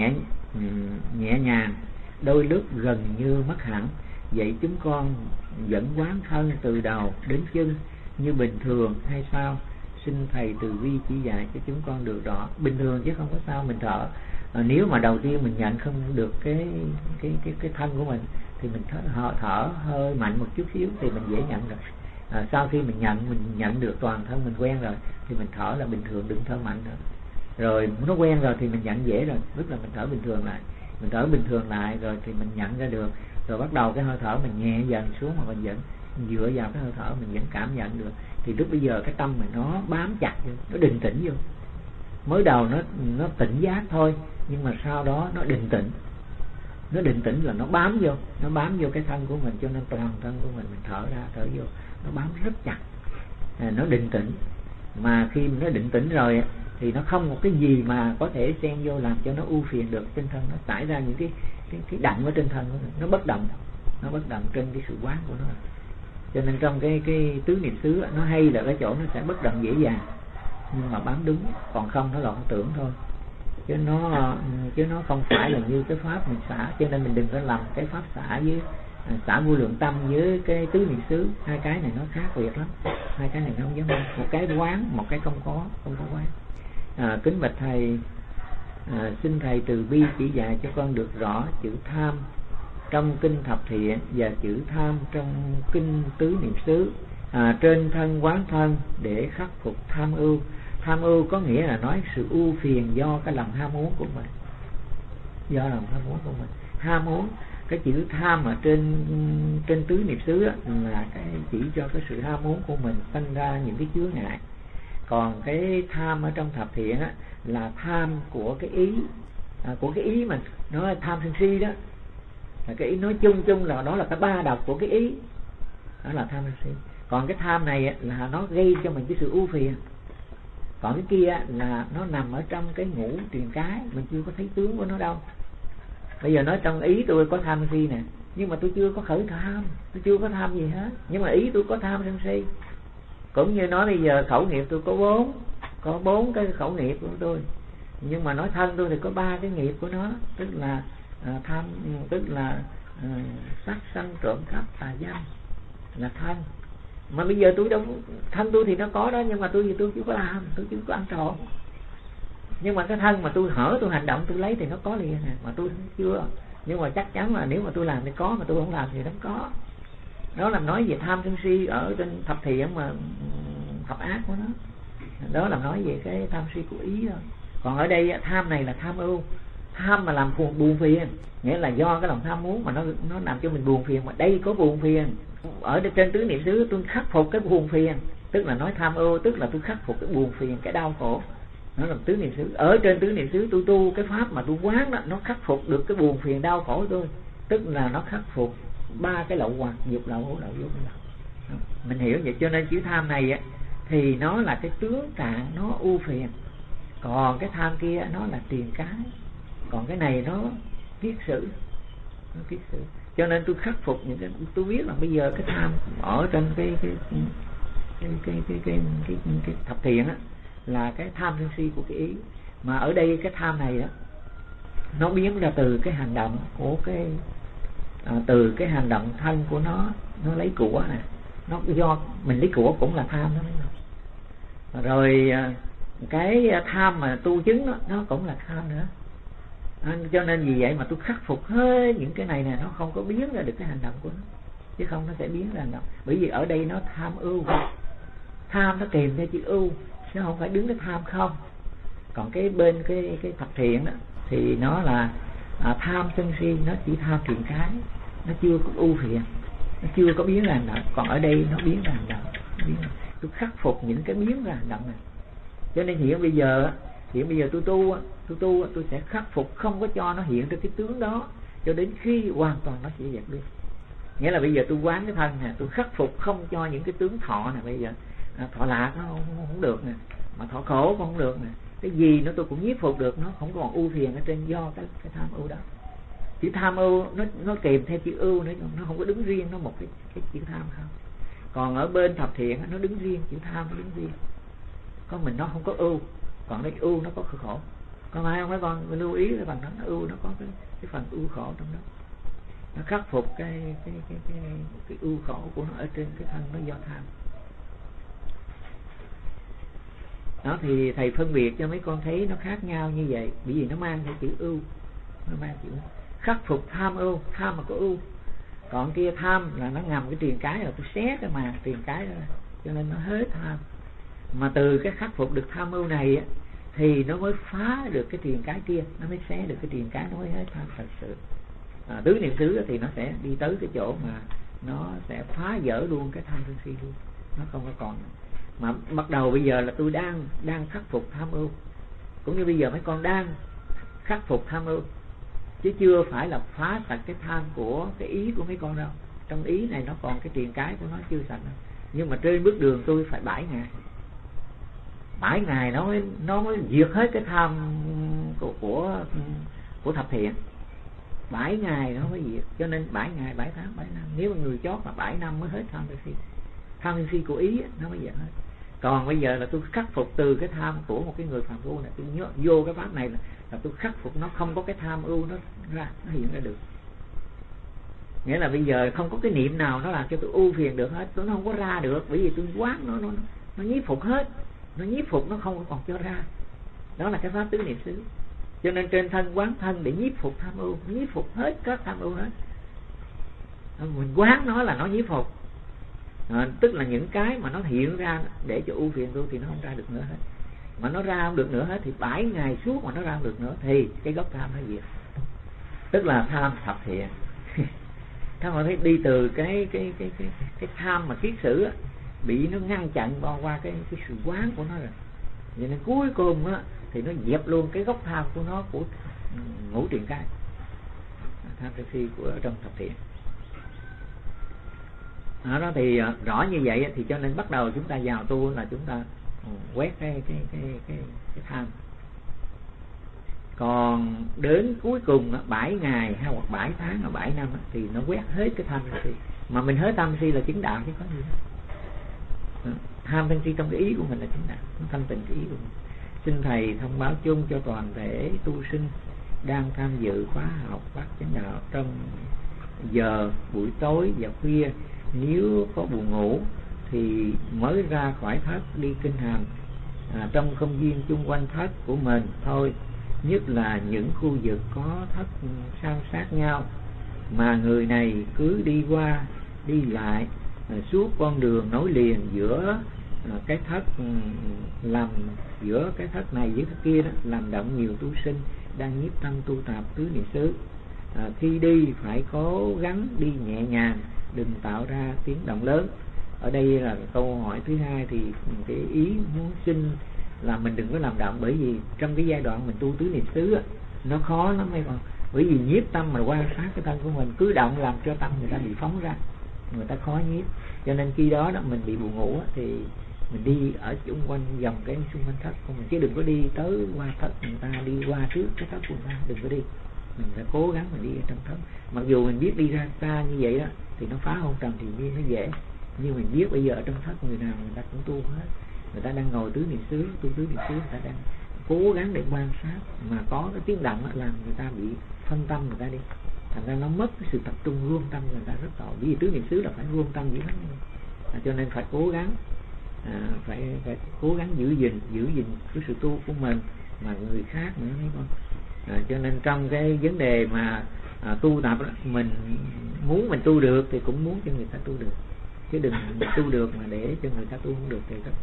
nhẹ nhàng, đôi lúc gần như mất hẳn. Vậy chúng con vẫn quán thân từ đầu đến chân như bình thường hay sao? Xin thầy từ bi chỉ dạy cho chúng con được rõ. Bình thường chứ không có sao. Mình thở, nếu mà đầu tiên mình nhận không được cái thân của mình thì mình thở hơi mạnh một chút xíu thì mình dễ nhận rồi. Sau khi mình nhận được toàn thân mình quen rồi thì mình thở là bình thường, đừng thở mạnh nữa. Rồi nó quen rồi thì mình nhận dễ rồi, tức là mình thở bình thường lại. Mình thở bình thường lại rồi thì mình nhận ra được. Rồi bắt đầu cái hơi thở mình nhẹ dần xuống, mà mình vẫn dựa vào cái hơi thở mình vẫn cảm nhận được. Thì lúc bây giờ cái tâm mình nó bám chặt vô, nó định tĩnh vô. Mới đầu nó tỉnh giác thôi, nhưng mà sau đó nó định tĩnh. Nó định tĩnh là nó bám vô cái thân của mình, cho nên toàn thân của mình thở ra thở vô nó bám rất chặt. Nó định tĩnh. Mà khi nó định tĩnh rồi thì nó không một cái gì mà có thể xen vô làm cho nó ưu phiền được trên thân. Nó xảy ra những cái động ở trên thân của nó bất động, trên cái sự quán của nó. Cho nên trong cái tứ niệm xứ nó hay là cái chỗ nó sẽ bất động dễ dàng, nhưng mà bám đúng. Còn không nó loạn tưởng thôi, chứ nó không phải là như cái pháp mình xả. Cho nên mình đừng có làm cái pháp xả với xả vô lượng tâm với cái tứ niệm xứ. Hai cái này nó khác biệt lắm, hai cái này nó không giống nhau. Một cái quán, một cái không có quán. Kính bạch thầy, xin thầy từ bi chỉ dạy cho con được rõ chữ tham trong kinh thập thiện và chữ tham trong kinh tứ niệm xứ. Trên thân quán thân để khắc phục tham ưu. Tham ưu có nghĩa là nói sự ưu phiền do cái lòng ham muốn của mình, ham muốn. cái chữ tham ở trên tứ niệm xứ là cái chỉ cho cái sự ham muốn của mình sinh ra những cái chướng ngại. Còn cái tham ở trong thập thiện á, là tham của cái ý, của cái ý mình, nó là tham sân si đó, là cái ý nói chung là đó là cái ba độc của cái ý, đó là tham sân si. Còn cái tham này á, là nó gây cho mình cái sự ưu phiền. Còn cái kia á, là nó nằm ở trong cái ngũ truyền cái, mình chưa có thấy tướng của nó đâu. Bây giờ nói trong ý tôi có tham sân si nè, nhưng mà tôi chưa có khởi tham, tôi chưa có tham gì hết, nhưng mà ý tôi có tham sân si. Cũng như nói bây giờ khẩu nghiệp tôi có bốn cái khẩu nghiệp của tôi, nhưng mà nói thân tôi thì có 3 cái nghiệp của nó, tức là tham, tức là sát sanh trộm cắp tà dâm là thân. Mà bây giờ tôi đâu, thân tôi thì nó có đó, nhưng mà tôi chưa có làm, tôi chưa có ăn trộm. Nhưng mà cái thân mà tôi hở, tôi hành động, tôi lấy thì nó có liền nè, mà tôi chưa. Nhưng mà chắc chắn là nếu mà tôi làm thì có, mà tôi không làm thì nó có. Đó là nói về tham sân si ở trên thập thiện mà thập ác của nó. Đó là nói về cái tham si của ý thôi. Còn ở đây tham này là tham ưu, tham mà làm buồn phiền, nghĩa là do cái lòng tham muốn mà nó làm cho mình buồn phiền. Mà đây có buồn phiền ở trên tứ niệm xứ, tôi khắc phục cái buồn phiền, tức là nói tham ưu, tức là tôi khắc phục cái buồn phiền, cái đau khổ. Nó là tứ niệm xứ. Ở trên tứ niệm xứ tôi tu cái pháp mà tôi quán đó, nó khắc phục được cái buồn phiền đau khổ tôi, tức là nó khắc phục 3 cái lậu hoặc, dục lậu, hữu lậu, vô minh lậu. Mình hiểu vậy. Cho nên chữ tham này á, thì nó là cái tướng trạng, nó ưu phiền. Còn cái tham kia nó là tiền cái. Còn cái này nó kiết sử, nó kiết sử. Cho nên tôi khắc phục những cái, tôi biết là bây giờ cái tham ở trên cái thập thiện á, là cái tham sân si của cái ý. Mà ở đây cái tham này đó, nó biến ra từ cái hành động của cái từ cái hành động thân của nó lấy của nè, nó do mình lấy của cũng là tham đó. Rồi cái tham mà tu chứng đó, nó cũng là tham nữa. Cho nên vì vậy mà tôi khắc phục hết những cái này nè, nó không có biến ra được cái hành động của nó, chứ không nó sẽ biến ra hành động. Bởi vì ở đây nó tham ưu, tham nó kèm theo chữ ưu, nó không phải đứng cái tham không. Còn cái bên cái thập thiện đó thì nó là tham sân si, nó chỉ tham truyền cái, nó chưa có ưu phiền, nó chưa có biến ra hành động. Còn ở đây nó biến ra hành động, tôi khắc phục những cái biến ra hành động này. Cho nên hiện bây giờ tôi tu tôi sẽ khắc phục, không có cho nó hiện ra cái tướng đó cho đến khi hoàn toàn nó sẽ dẹp đi. Nghĩa là bây giờ tôi quán cái thân nè, tôi khắc phục không cho những cái tướng thọ nè, bây giờ thọ lạc nó không được nè, mà thọ khổ cũng không được nè, cái gì nó tôi cũng nhiếp phục được, nó không còn ưu phiền ở trên do cái tham ưu đó. Chữ tham ưu nó kèm theo chữ ưu nữa, nó không có đứng riêng, nó một cái chữ tham không. Còn ở bên thập thiện nó đứng riêng, chữ tham nó đứng riêng, có mình nó không có ưu. Còn đây ưu nó có khổ. Còn ai không mấy con mình lưu ý cái phần đó, nó ưu nó có cái phần ưu khổ trong đó. Nó khắc phục cái ưu khổ của nó ở trên cái thân nó do tham. Đó thì thầy phân biệt cho mấy con thấy nó khác nhau như vậy, bởi vì nó mang theo chữ ưu, nó mang chữ khắc phục tham ưu, tham mà có ưu. Còn kia tham là nó ngầm cái tiền cái, là tôi xé cái màn tiền cái ra, cho nên nó hết tham. Mà từ cái khắc phục được tham ưu này á, thì nó mới phá được cái tiền cái kia, nó mới xé được cái tiền cái, nó mới hết tham thật sự. Tứ niệm xứ thì nó sẽ đi tới cái chỗ mà nó sẽ phá vỡ luôn cái tham sân si luôn, nó không có còn. Mà bắt đầu bây giờ là tôi đang khắc phục tham ưu, cũng như bây giờ mấy con đang khắc phục tham ưu, chứ chưa phải là phá sạch cái tham của cái ý của mấy con đâu. Trong ý này nó còn cái tiền cái của nó chưa sạch đâu. Nhưng mà trên bước đường tôi phải 7 ngày, 7 ngày nó mới diệt hết cái tham của thập thiện. 7 ngày nó mới diệt. Cho nên 7 ngày, 7 tháng, 7 năm. Nếu mà người chót là 7 năm mới hết tham sân si. Tham sân si của ý nó mới diệt hết. Còn bây giờ là tôi khắc phục từ cái tham của một cái người phàm phu này, tôi nhớ vô cái pháp này là tôi khắc phục nó, không có cái tham ưu nó ra, nó hiện ra được. Nghĩa là bây giờ không có cái niệm nào nó làm cho tôi ưu phiền được hết, nó không có ra được, bởi vì tôi quán nó nhiếp phục hết, nó nhiếp phục nó không còn cho ra. Đó là cái pháp tứ niệm xứ. Cho nên trên thân quán thân để nhiếp phục tham ưu, nhiếp phục hết các tham ưu hết. Mình quán nó là nó nhiếp phục. Tức là những cái mà nó hiện ra để cho ưu phiền tôi thì nó không ra được nữa hết. Mà nó ra không được nữa hết thì 7 ngày suốt mà nó ra không được nữa thì cái gốc tham nó diệt. Tức là tham thập thiện. Các bạn thấy đi từ cái tham mà kiết sử á, bị nó ngăn chặn qua cái sự quán của nó rồi, vậy nên cuối cùng á thì nó dẹp luôn cái gốc tham của nó, của ngũ triền cái tham sân si của trong thập thiện. Đó thì rõ như vậy thì cho nên bắt đầu chúng ta vào tu là chúng ta quét cái tham. Còn đến cuối cùng 7 ngày hay hoặc 7 tháng hoặc 7 năm thì nó quét hết cái tham sân si. Mà mình hết tham si là chứng đạo chứ có gì đâu. Tham sân si trong cái ý của mình là chứng đạo, nó thanh tịnh cái ý của mình. Xin thầy thông báo chung cho toàn thể tu sinh đang tham dự khóa học Bát Chánh Đạo trong giờ buổi tối và khuya, nếu có buồn ngủ thì mới ra khỏi thất đi kinh hành trong công viên chung quanh thất của mình thôi, nhất là những khu vực có thất san sát nhau mà người này cứ đi qua đi lại suốt con đường nối liền giữa cái thất, làm giữa cái thất này với thất kia đó, làm động nhiều tu sinh đang nhiếp tâm tu tập tứ niệm xứ. Khi đi phải cố gắng đi nhẹ nhàng, đừng tạo ra tiếng động lớn. Ở đây là câu hỏi thứ hai, thì cái ý muốn xin là mình đừng có làm động, bởi vì trong cái giai đoạn mình tu tứ niệm xứ nó khó lắm mấy con. Bởi vì nhiếp tâm mà quan sát cái thân của mình cứ động làm cho tâm người ta bị phóng ra, người ta khó nhiếp. Cho nên khi đó mình bị buồn ngủ thì mình đi ở xung quanh vòng cái xung quanh thất của mình, chứ đừng có đi tới qua thất người ta, đi qua trước cái thất của người ta, đừng có đi. Mình phải cố gắng mình đi ở trong thất. Mặc dù mình biết đi ra xa như vậy đó thì nó phá hôn trần thì nhiên nó dễ, nhưng mình biết bây giờ ở trong thất người nào người ta cũng tu hết, người ta đang ngồi tứ niệm xứ, tu tứ niệm xứ, người ta đang cố gắng để quan sát, mà có cái tiếng động làm người ta bị phân tâm người ta đi, thành ra nó mất cái sự tập trung rôm tâm người ta rất tội. Vì tứ niệm xứ là phải rôm tâm dữ lắm, cho nên phải cố gắng, phải cố gắng giữ gìn cái sự tu của mình mà người khác nữa mấy con. Cho nên trong cái vấn đề mà tu tập đó, mình muốn mình tu được thì cũng muốn cho người ta tu được, chứ đừng tu được mà để cho người ta tu không được thì rất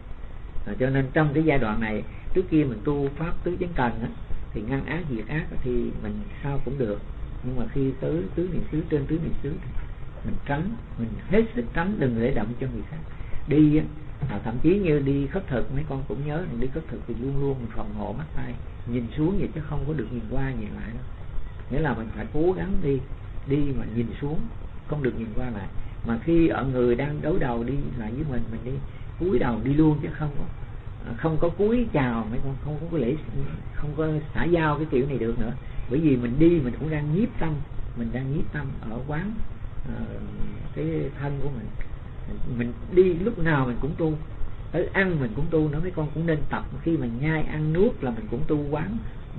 tội. Cho nên trong cái giai đoạn này, trước kia mình tu pháp tứ chánh cần á, thì ngăn ác diệt ác thì mình sao cũng được, nhưng mà khi tới tứ niệm xứ, trên tứ niệm xứ thì mình tránh, mình hết sức tránh, đừng để động cho người khác. Đi thậm chí như đi khất thực, mấy con cũng nhớ mình đi khất thực thì luôn luôn mình phòng hộ mắt tay nhìn xuống vậy, chứ không có được nhìn qua nhìn lại đâu. Nghĩa là mình phải cố gắng đi mà nhìn xuống, không được nhìn qua lại. Mà khi ở người đang đối đầu đi lại với mình đi cúi đầu đi luôn, chứ không có cúi chào mấy con, không có lễ, không có xả giao cái kiểu này được nữa. Bởi vì mình đi mình cũng đang nhiếp tâm, mình đang nhiếp tâm ở quán cái thân của mình đi lúc nào mình cũng tu, tới ăn mình cũng tu nữa, mấy con cũng nên tập. Khi mà nhai ăn nuốt là mình cũng tu quán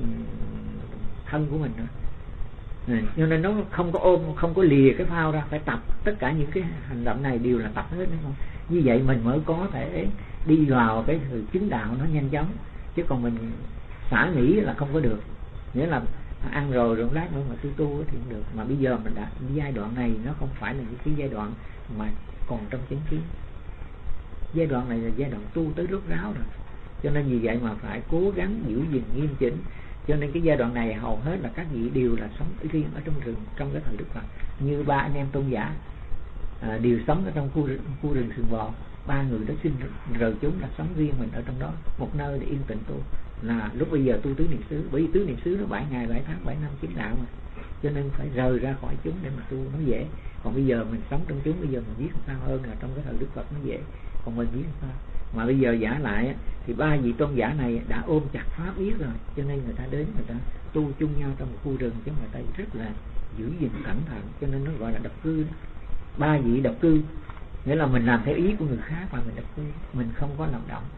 thân của mình nữa. Cho nên nó không có ôm, không có lìa cái phao ra, phải tập. Tất cả những cái hành động này đều là tập hết đấy không? Như vậy mình mới có thể đi vào cái sự chứng đạo nó nhanh chóng. Chứ còn mình xả nghĩ là không có được. Nghĩa là ăn rồi lát nữa mà tu thì không được. Mà bây giờ mình đã giai đoạn này nó không phải là những cái giai đoạn mà còn trong chánh kiến. Giai đoạn này là giai đoạn tu tới rốt ráo rồi. Cho nên vì vậy mà phải cố gắng giữ gìn nghiêm chỉnh. Cho nên cái giai đoạn này hầu hết là các vị đều là sống riêng ở trong rừng, trong cái thời Đức Phật. Như ba anh em tôn giả đều sống ở trong khu rừng Sừng Bò. Ba người đó xin rời chúng là sống riêng mình ở trong đó, một nơi để yên tĩnh tu. Là lúc bây giờ tu tứ niệm xứ, bởi vì tứ niệm xứ nó 7 ngày 7 tháng 7 năm chứng đạo mà, cho nên phải rời ra khỏi chúng để mà tu nó dễ. Còn bây giờ mình sống trong chúng, bây giờ mình biết sao hơn là trong cái thời Đức Phật nó dễ, còn mình biết sao. Mà bây giờ giả lại thì ba vị tôn giả này đã ôm chặt pháp biết rồi, cho nên người ta đến người ta tu chung nhau trong một khu rừng, chứ người ta rất là giữ gìn cẩn thận, cho nên nó gọi là độc cư đó. Ba vị độc cư nghĩa là mình làm theo ý của người khác mà mình độc cư, mình không có làm động.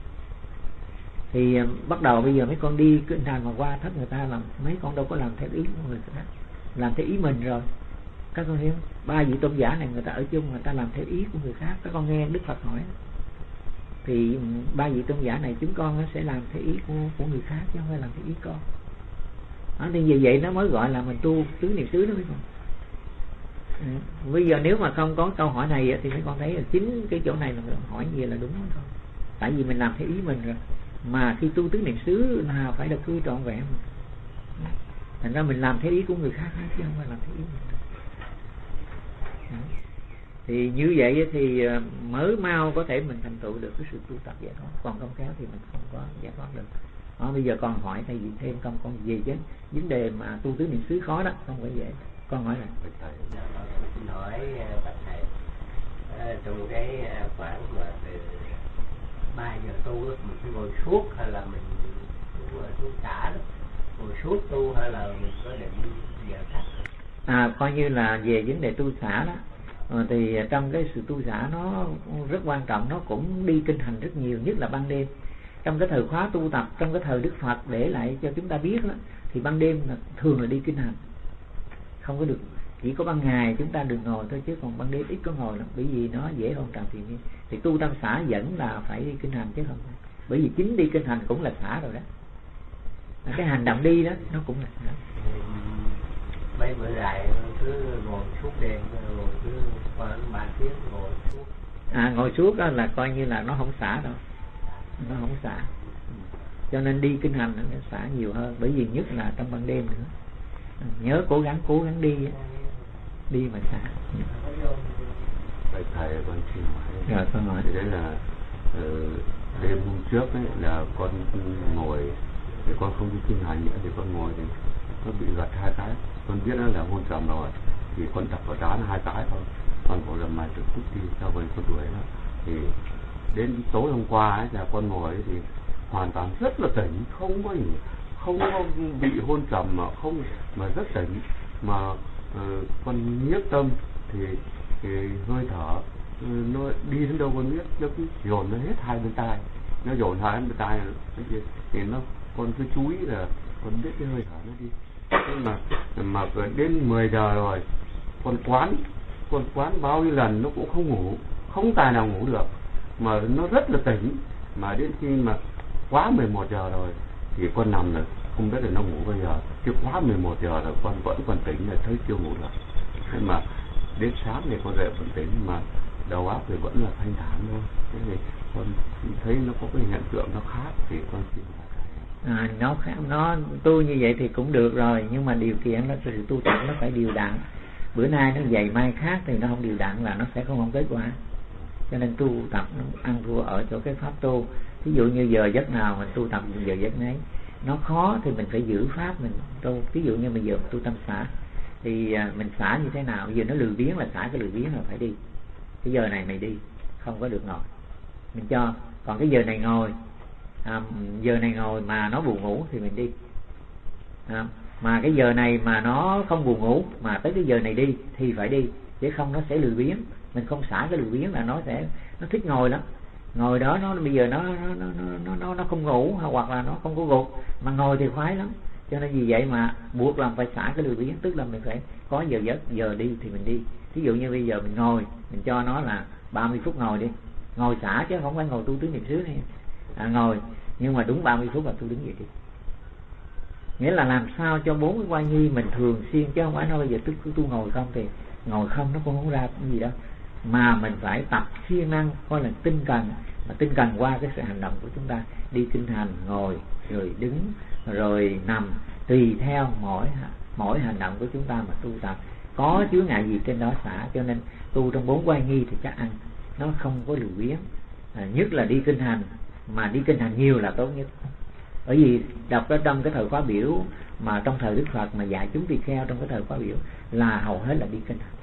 Thì bắt đầu bây giờ mấy con đi kinh thành mà qua thất người ta làm, mấy con đâu có làm theo ý của người khác, làm theo ý mình rồi. Các con hiểu không? Ba vị tôn giả này người ta ở chung, người ta làm theo ý của người khác. Các con nghe Đức Phật hỏi thì ba vị tôn giả này chúng con sẽ làm theo ý của người khác, chứ không phải làm theo ý con. Thì vì vậy nó mới gọi là mình tu tứ niệm xứ đó mấy con. Bây giờ nếu mà không có câu hỏi này thì mấy con thấy là chính cái chỗ này là hỏi gì là đúng thôi. Tại vì mình làm theo ý mình rồi. Mà khi tu tứ niệm xứ nào phải được cư trọn vẹn. Thành ra mình làm theo ý của người khác chứ không phải làm theo ý mình. Thì như vậy thì mới mau có thể mình thành tựu được cái sự tu tập giải thoát, còn không khéo thì mình không có giải thoát được. Bây giờ con hỏi thầy gì thêm không, con gì chứ vấn đề mà tu tứ niệm xứ khó đó, không phải dễ. Con hỏi là xin hỏi bạch thầy, trong cái khoảng mà từ 3 giờ tu đó, mình phải ngồi suốt hay là mình tu xả đó, ngồi suốt tu hay là mình có định giờ khác? Coi như là về vấn đề tu xả đó, thì trong cái sự tu xả nó rất quan trọng, nó cũng đi kinh hành rất nhiều, nhất là ban đêm. Trong cái thời khóa tu tập, trong cái thời Đức Phật để lại cho chúng ta biết đó, thì ban đêm là thường là đi kinh hành, không có được. Chỉ có ban ngày chúng ta đừng ngồi thôi, chứ còn ban đêm ít có ngồi lắm, bởi vì nó dễ hôn trầm thiện nhiên. Thì tu tam xả vẫn là phải đi kinh hành chứ không, bởi vì chính đi kinh hành cũng là xả rồi đó. Cái hành động đi đó nó cũng là xả. Mấy bữa dài cứ ngồi suốt đêm, rồi cứ khoảng 3 tiếng ngồi suốt. Ngồi suốt đó là coi như là nó không xả đâu, nó không xả. Cho nên đi kinh hành nó xả nhiều hơn, bởi vì nhất là trong ban đêm nữa. Nhớ cố gắng đi mà xả. Thầy con xin hỏi. Rồi con hỏi. Đấy là đêm hôm trước ấy là con ngồi thì con không đi kinh hành nữa, thì con ngồi thì nó bị gật 2 cái. Con biết nó là hôn trầm rồi thì con đập vào trán 2 cái thôi. Con bảo là mày tự chút đi, sau rồi con đuổi nó. Thì đến tối hôm qua ấy là con ngồi ấy, thì hoàn toàn rất là tỉnh, không có bị hôn trầm mà rất tỉnh, mà con nhiếp tâm thì hơi thở nó đi đến đâu con biết, nó cứ dồn nó hết 2 bên tai, nó dồn 2 bên tai thì nó con cứ chú ý là con biết cái hơi thở nó đi. Thế mà đến 10 giờ rồi con quán bao nhiêu lần nó cũng không ngủ, không tài nào ngủ được, mà nó rất là tỉnh. Mà đến khi mà quá 11 giờ rồi thì con nằm rồi, không biết là nó ngủ bao giờ, chứ quá 11 giờ rồi con vẫn còn tỉnh, là thấy chưa ngủ được. Thế mà đến sáng thì con dậy còn tỉnh, mà đầu óc thì vẫn là thanh thản thôi. Thế thì con thấy nó có cái hiện tượng nó khác, thì con xin nó khác, nó tu như vậy thì cũng được rồi, nhưng mà điều kiện là sự tu tập nó phải đều đặn. Bữa nay nó dày mai khác thì nó không đều đặn là nó sẽ không kết quả. Cho nên tu tập nó ăn thua ở chỗ cái pháp tu. Ví dụ như giờ giấc nào mình tu tập giờ giấc nấy. Nó khó thì mình phải giữ pháp mình tu. Ví dụ như bây giờ tu tâm xả thì mình xả như thế nào? Giờ nó lười biếng là xả cái lười biếng là phải đi. Cái giờ này mày đi, không có được ngồi, mình cho. Còn cái giờ này ngồi, giờ này ngồi mà nó buồn ngủ thì mình đi. Mà cái giờ này mà nó không buồn ngủ mà tới cái giờ này đi thì phải đi, chứ không nó sẽ lười biếng. Mình không xả cái lười biếng là nó thích ngồi lắm. Ngồi đó nó bây giờ nó không ngủ, hoặc là nó không có gục, mà ngồi thì khoái lắm. Cho nên vì vậy mà buộc lòng phải xả cái lười biếng, tức là mình phải có giờ giấc, giờ đi thì mình đi. Ví dụ như bây giờ mình ngồi, mình cho nó là 30 phút ngồi đi, ngồi xả chứ không phải ngồi tu tứ niệm xứ này. Ngồi nhưng mà đúng 30 phút là tu đứng dậy đi. Nghĩa là làm sao cho 4 cái oai nghi mình thường xuyên, chứ không phải nói bây giờ tu ngồi không thì ngồi không nó cũng không ra cái gì đâu. Mà mình phải tập siêng năng, coi là tinh cần, mà tinh cần qua cái sự hành động của chúng ta. Đi kinh hành, ngồi, rồi đứng, rồi nằm, tùy theo mỗi hành động của chúng ta mà tu tập. Có chướng ngại gì trên đó xả. Cho nên tu trong 4 oai nghi thì chắc ăn nó không có lười biếng. Nhất là đi kinh hành, mà đi kinh hành nhiều là tốt nhất. Bởi vì đọc ở trong cái thời khóa biểu mà trong thời Đức Phật mà dạy chúng tỳ kheo trong cái thời khóa biểu là hầu hết là đi kinh hành.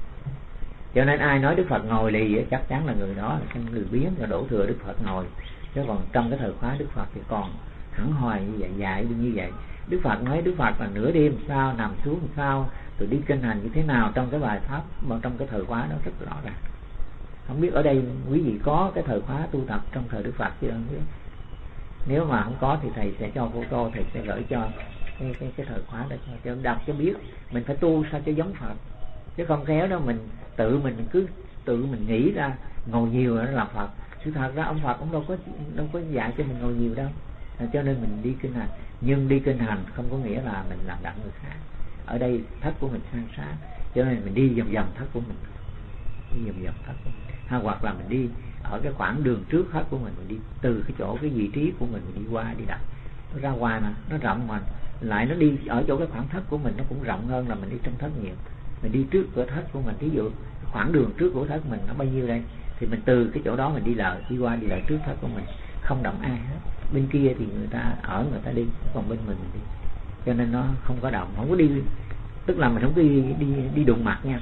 Cho nên ai nói Đức Phật ngồi lì chắc chắn là người đó là lười biếng và đổ thừa Đức Phật ngồi. Chứ còn trong cái thời khóa Đức Phật thì còn hẳn hoài như vậy, dạy như vậy. Đức Phật nói Đức Phật là nửa đêm sao, nằm xuống sao, rồi đi kinh hành như thế nào, trong cái bài pháp mà trong cái thời khóa đó rất rõ ràng. Không biết ở đây quý vị có cái thời khóa tu tập trong thời Đức Phật chứ không biết. Nếu mà không có thì thầy sẽ cho photo, thầy sẽ gửi cho cái thời khóa đó cho đọc cho biết. Mình phải tu sao cho giống Phật, chứ không khéo đâu mình cứ tự mình nghĩ ra ngồi nhiều là nó làm Phật. Sự thật ra ông Phật cũng đâu có dạy cho mình ngồi nhiều đâu. Cho nên mình đi kinh hành, nhưng đi kinh hành không có nghĩa là mình làm đặng người khác. Ở đây thất của mình sang sát, cho nên mình đi vòng vòng thất của mình, đi vòng vòng thất của mình. Hoặc là mình đi ở cái khoảng đường trước thất của mình đi từ cái chỗ cái vị trí của mình đi qua, đi đặt nó ra ngoài mà nó rộng, mà lại nó đi ở chỗ cái khoảng thất của mình nó cũng rộng hơn là mình đi trong thất nhiều. Mình đi trước cửa thất của mình, ví dụ khoảng đường trước của thất mình nó bao nhiêu đây, thì mình từ cái chỗ đó mình đi lại trước thất của mình, không động ai hết. Bên kia thì người ta ở, người ta đi, còn bên mình đi, cho nên nó không có động, không có đi, tức là mình không đi đụng mặt nha,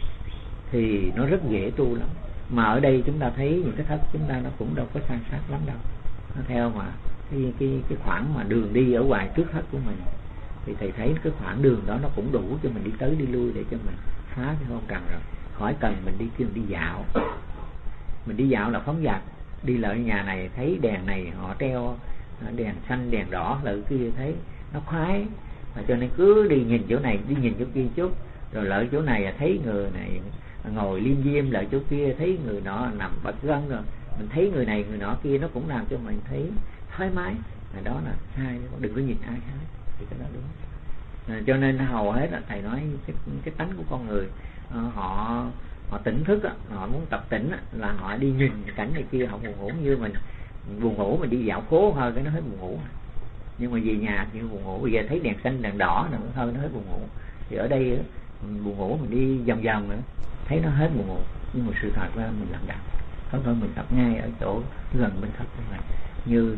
thì nó rất dễ tu lắm. Mà ở đây chúng ta thấy những cái thất chúng ta nó cũng đâu có san sát lắm đâu, nó theo mà cái khoảng mà đường đi ở ngoài trước thất của mình, thì thầy thấy cái khoảng đường đó nó cũng đủ cho mình đi tới đi lui để cho mình phá cái hôn trần rồi, khỏi cần mình đi dạo. Mình đi dạo là phóng dật, đi lại nhà này thấy đèn này họ treo đèn xanh đèn đỏ, lợi kia thấy nó khoái, mà cho nên cứ đi nhìn chỗ này đi nhìn chỗ kia chút, rồi lợi chỗ này thấy người này ngồi liêm diêm, lợi chỗ kia thấy người nọ nằm bật gân, rồi mình thấy người này người nọ kia, nó cũng làm cho mình thấy thoải mái. Đó là hai, đừng có nhìn ai hết, thì cái đó đúng. Cho nên hầu hết là thầy nói cái tánh của con người, họ tỉnh thức, họ muốn tập tỉnh là họ đi nhìn cảnh này kia, họ buồn ngủ. Như mình buồn ngủ mình đi dạo phố hơi cái nó hết buồn ngủ, nhưng mà về nhà thì buồn ngủ, bây giờ thấy đèn xanh đèn đỏ nó hơi nó hết buồn ngủ. Thì ở đây buồn ngủ mình đi vòng vòng nữa thấy nó hết buồn ngủ, nhưng mà sự thật ra mình làm đạo không thôi, mình tập ngay ở chỗ gần bên thất của mình, như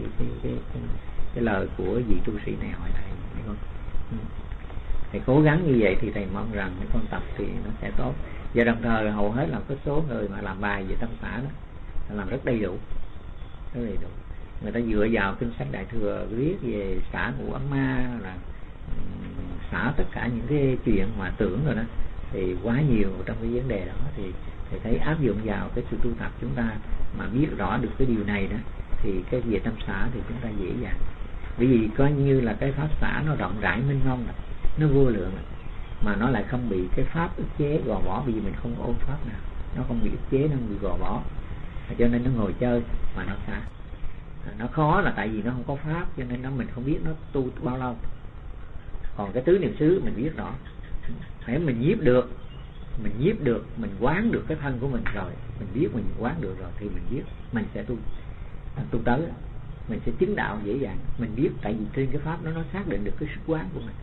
cái lời của vị tu sĩ này hỏi thầy, thấy không? Thầy cố gắng như vậy thì thầy mong rằng cái con tập thì nó sẽ tốt. Và đồng thời hầu hết là có số người mà làm bài về tâm xã đó làm rất đầy đủ, người ta dựa vào kinh sách Đại Thừa viết về xả ngũ ấm ma, là xả tất cả những cái chuyện mà tưởng rồi đó, thì quá nhiều trong cái vấn đề đó. Thì thầy thấy áp dụng vào cái sự tu tập chúng ta mà biết rõ được cái điều này đó, thì cái về tâm xã thì chúng ta dễ dàng. Bởi vì coi như là cái pháp xã nó rộng rãi mênh mông, nó vô lượng, mà nó lại không bị cái pháp ức chế gò bó, bởi vì mình không có ôm pháp nào, nó không bị ức chế, nó không bị gò bó, cho nên nó ngồi chơi mà nó xả. Nó khó là tại vì nó không có pháp, cho nên mình không biết nó tu bao lâu. Còn cái tứ niệm xứ mình biết rõ, phải mình nhiếp được, mình quán được cái thân của mình rồi, mình biết mình quán được rồi thì mình biết mình sẽ tu tới, mình sẽ chứng đạo dễ dàng. Mình biết tại vì trên cái pháp đó nó xác định được cái sức quán của mình,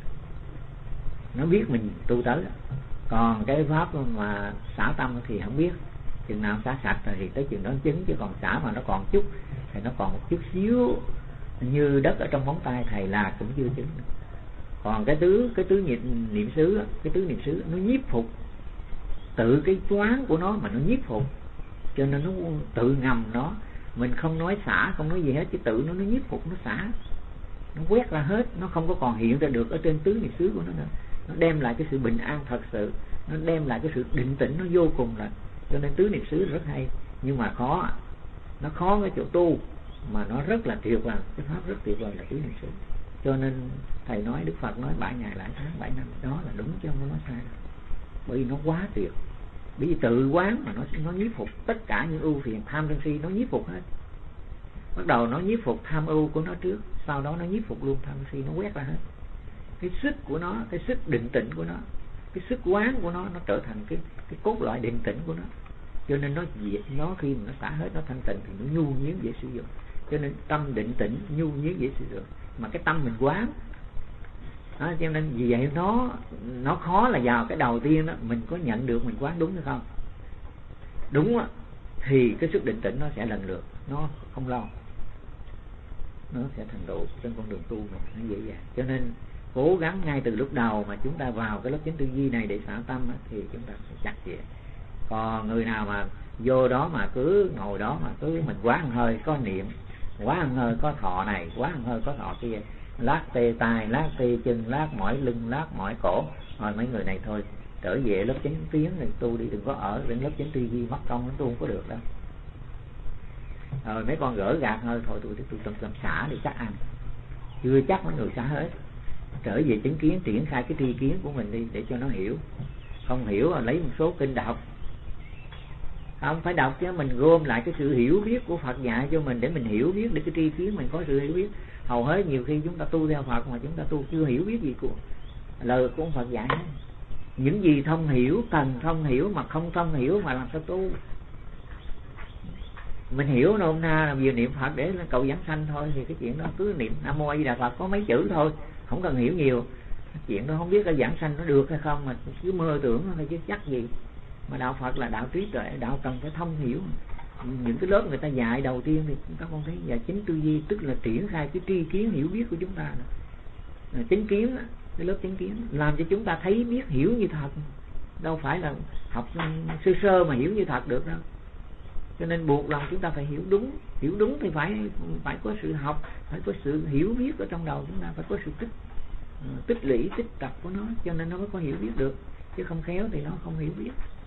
nó biết mình tu tới. Còn cái pháp mà xả tâm thì không biết, chừng nào xả sạch rồi thì tới chừng đó chứng, chứ còn xả mà nó còn chút thì nó còn một chút xíu như đất ở trong móng tay thầy là cũng chưa chứng. Còn cái tứ niệm xứ, cái tứ niệm xứ nó nhiếp phục, tự cái quán của nó mà nó nhiếp phục, cho nên nó tự ngầm nó, mình không nói xả không nói gì hết, chứ tự nó nhiếp phục, nó xả, nó quét ra hết, nó không có còn hiện ra được ở trên tứ niệm xứ của nó nữa. Nó đem lại cái sự bình an thật sự, nó đem lại cái sự định tĩnh nó vô cùng là. Cho nên tứ niệm xứ rất hay, nhưng mà khó, nó khó cái chỗ tu, mà nó rất là tuyệt vời, cái pháp rất tuyệt vời là tứ niệm xứ. Cho nên thầy nói, Đức Phật nói 7 ngày lại tháng 7 năm, đó là đúng chứ không có nói sai. Bởi vì nó quá tuyệt, bởi vì tự quán mà nó nhiếp phục tất cả những ưu phiền tham sân si, nó nhiếp phục hết. Bắt đầu nó nhiếp phục tham ưu của nó trước, sau đó nó nhiếp phục luôn tham si, nó quét ra hết. Cái sức của nó, cái sức định tĩnh của nó, cái sức quán của nó trở thành cái cốt lõi định tĩnh của nó. Cho nên nó khi mà nó xả hết, nó thanh tịnh thì nó nhu nhuyễn dễ sử dụng. Cho nên tâm định tĩnh nhu nhuyễn dễ sử dụng, mà cái tâm mình quán đó, cho nên vì vậy nó khó là vào cái đầu tiên đó, mình có nhận được mình quán đúng hay không. Đúng á, thì cái sức định tĩnh nó sẽ lần lượt, nó không lâu, nó sẽ thành tựu trên con đường tu mình, nó dễ dàng. Cho nên cố gắng ngay từ lúc đầu mà chúng ta vào cái lớp chánh tư duy này để xả tâm á, thì chúng ta sẽ chặt chẽ. Còn người nào mà vô đó mà cứ ngồi đó mà cứ mình quá ăn hơi có niệm, quá ăn hơi có thọ này, quá ăn hơi có thọ kia, lát tê tai, lát tê chân, lát mỏi lưng, lát mỏi cổ, rồi mấy người này thôi trở về lớp chánh tiến này tu đi, đừng có ở đến lớp chánh tư duy mất công nó tu không có được đâu. Rồi mấy con gỡ gạt hơi thôi, tôi tâm xả đi chắc ăn, chưa chắc mấy người xả hết. Trở về chứng kiến, triển khai cái tri kiến của mình đi để cho nó hiểu. Không hiểu là lấy một số kinh đọc, không phải đọc chứ mình gom lại cái sự hiểu biết của Phật dạy cho mình để mình hiểu biết, để cái tri kiến mình có sự hiểu biết. Hầu hết nhiều khi chúng ta tu theo Phật mà chúng ta tu chưa hiểu biết gì của lời của ông Phật dạy. Những gì thông hiểu, cần thông hiểu, mà không thông hiểu mà làm sao tu. Mình hiểu nôm na là vừa niệm Phật để cầu giảng sanh thôi, thì cái chuyện đó cứ niệm Nam Mô A Di Đà Phật có mấy chữ thôi, không cần hiểu nhiều. Cái chuyện đó không biết cái giảng sanh nó được hay không, mà cứ mơ tưởng thôi chứ chắc gì. Mà đạo Phật là đạo trí tuệ, đạo cần phải thông hiểu. Những cái lớp người ta dạy đầu tiên thì các con thấy dạy chính tư duy, tức là triển khai cái tri kiến hiểu biết của chúng ta. Chánh kiến, cái lớp chánh kiến làm cho chúng ta thấy biết hiểu như thật, đâu phải là học sơ sơ mà hiểu như thật được đâu. Cho nên buộc lòng chúng ta phải hiểu đúng thì phải có sự học, phải có sự hiểu biết ở trong đầu chúng ta, phải có sự tích lũy, tích tập của nó, cho nên nó mới có hiểu biết được, chứ không khéo thì nó không hiểu biết.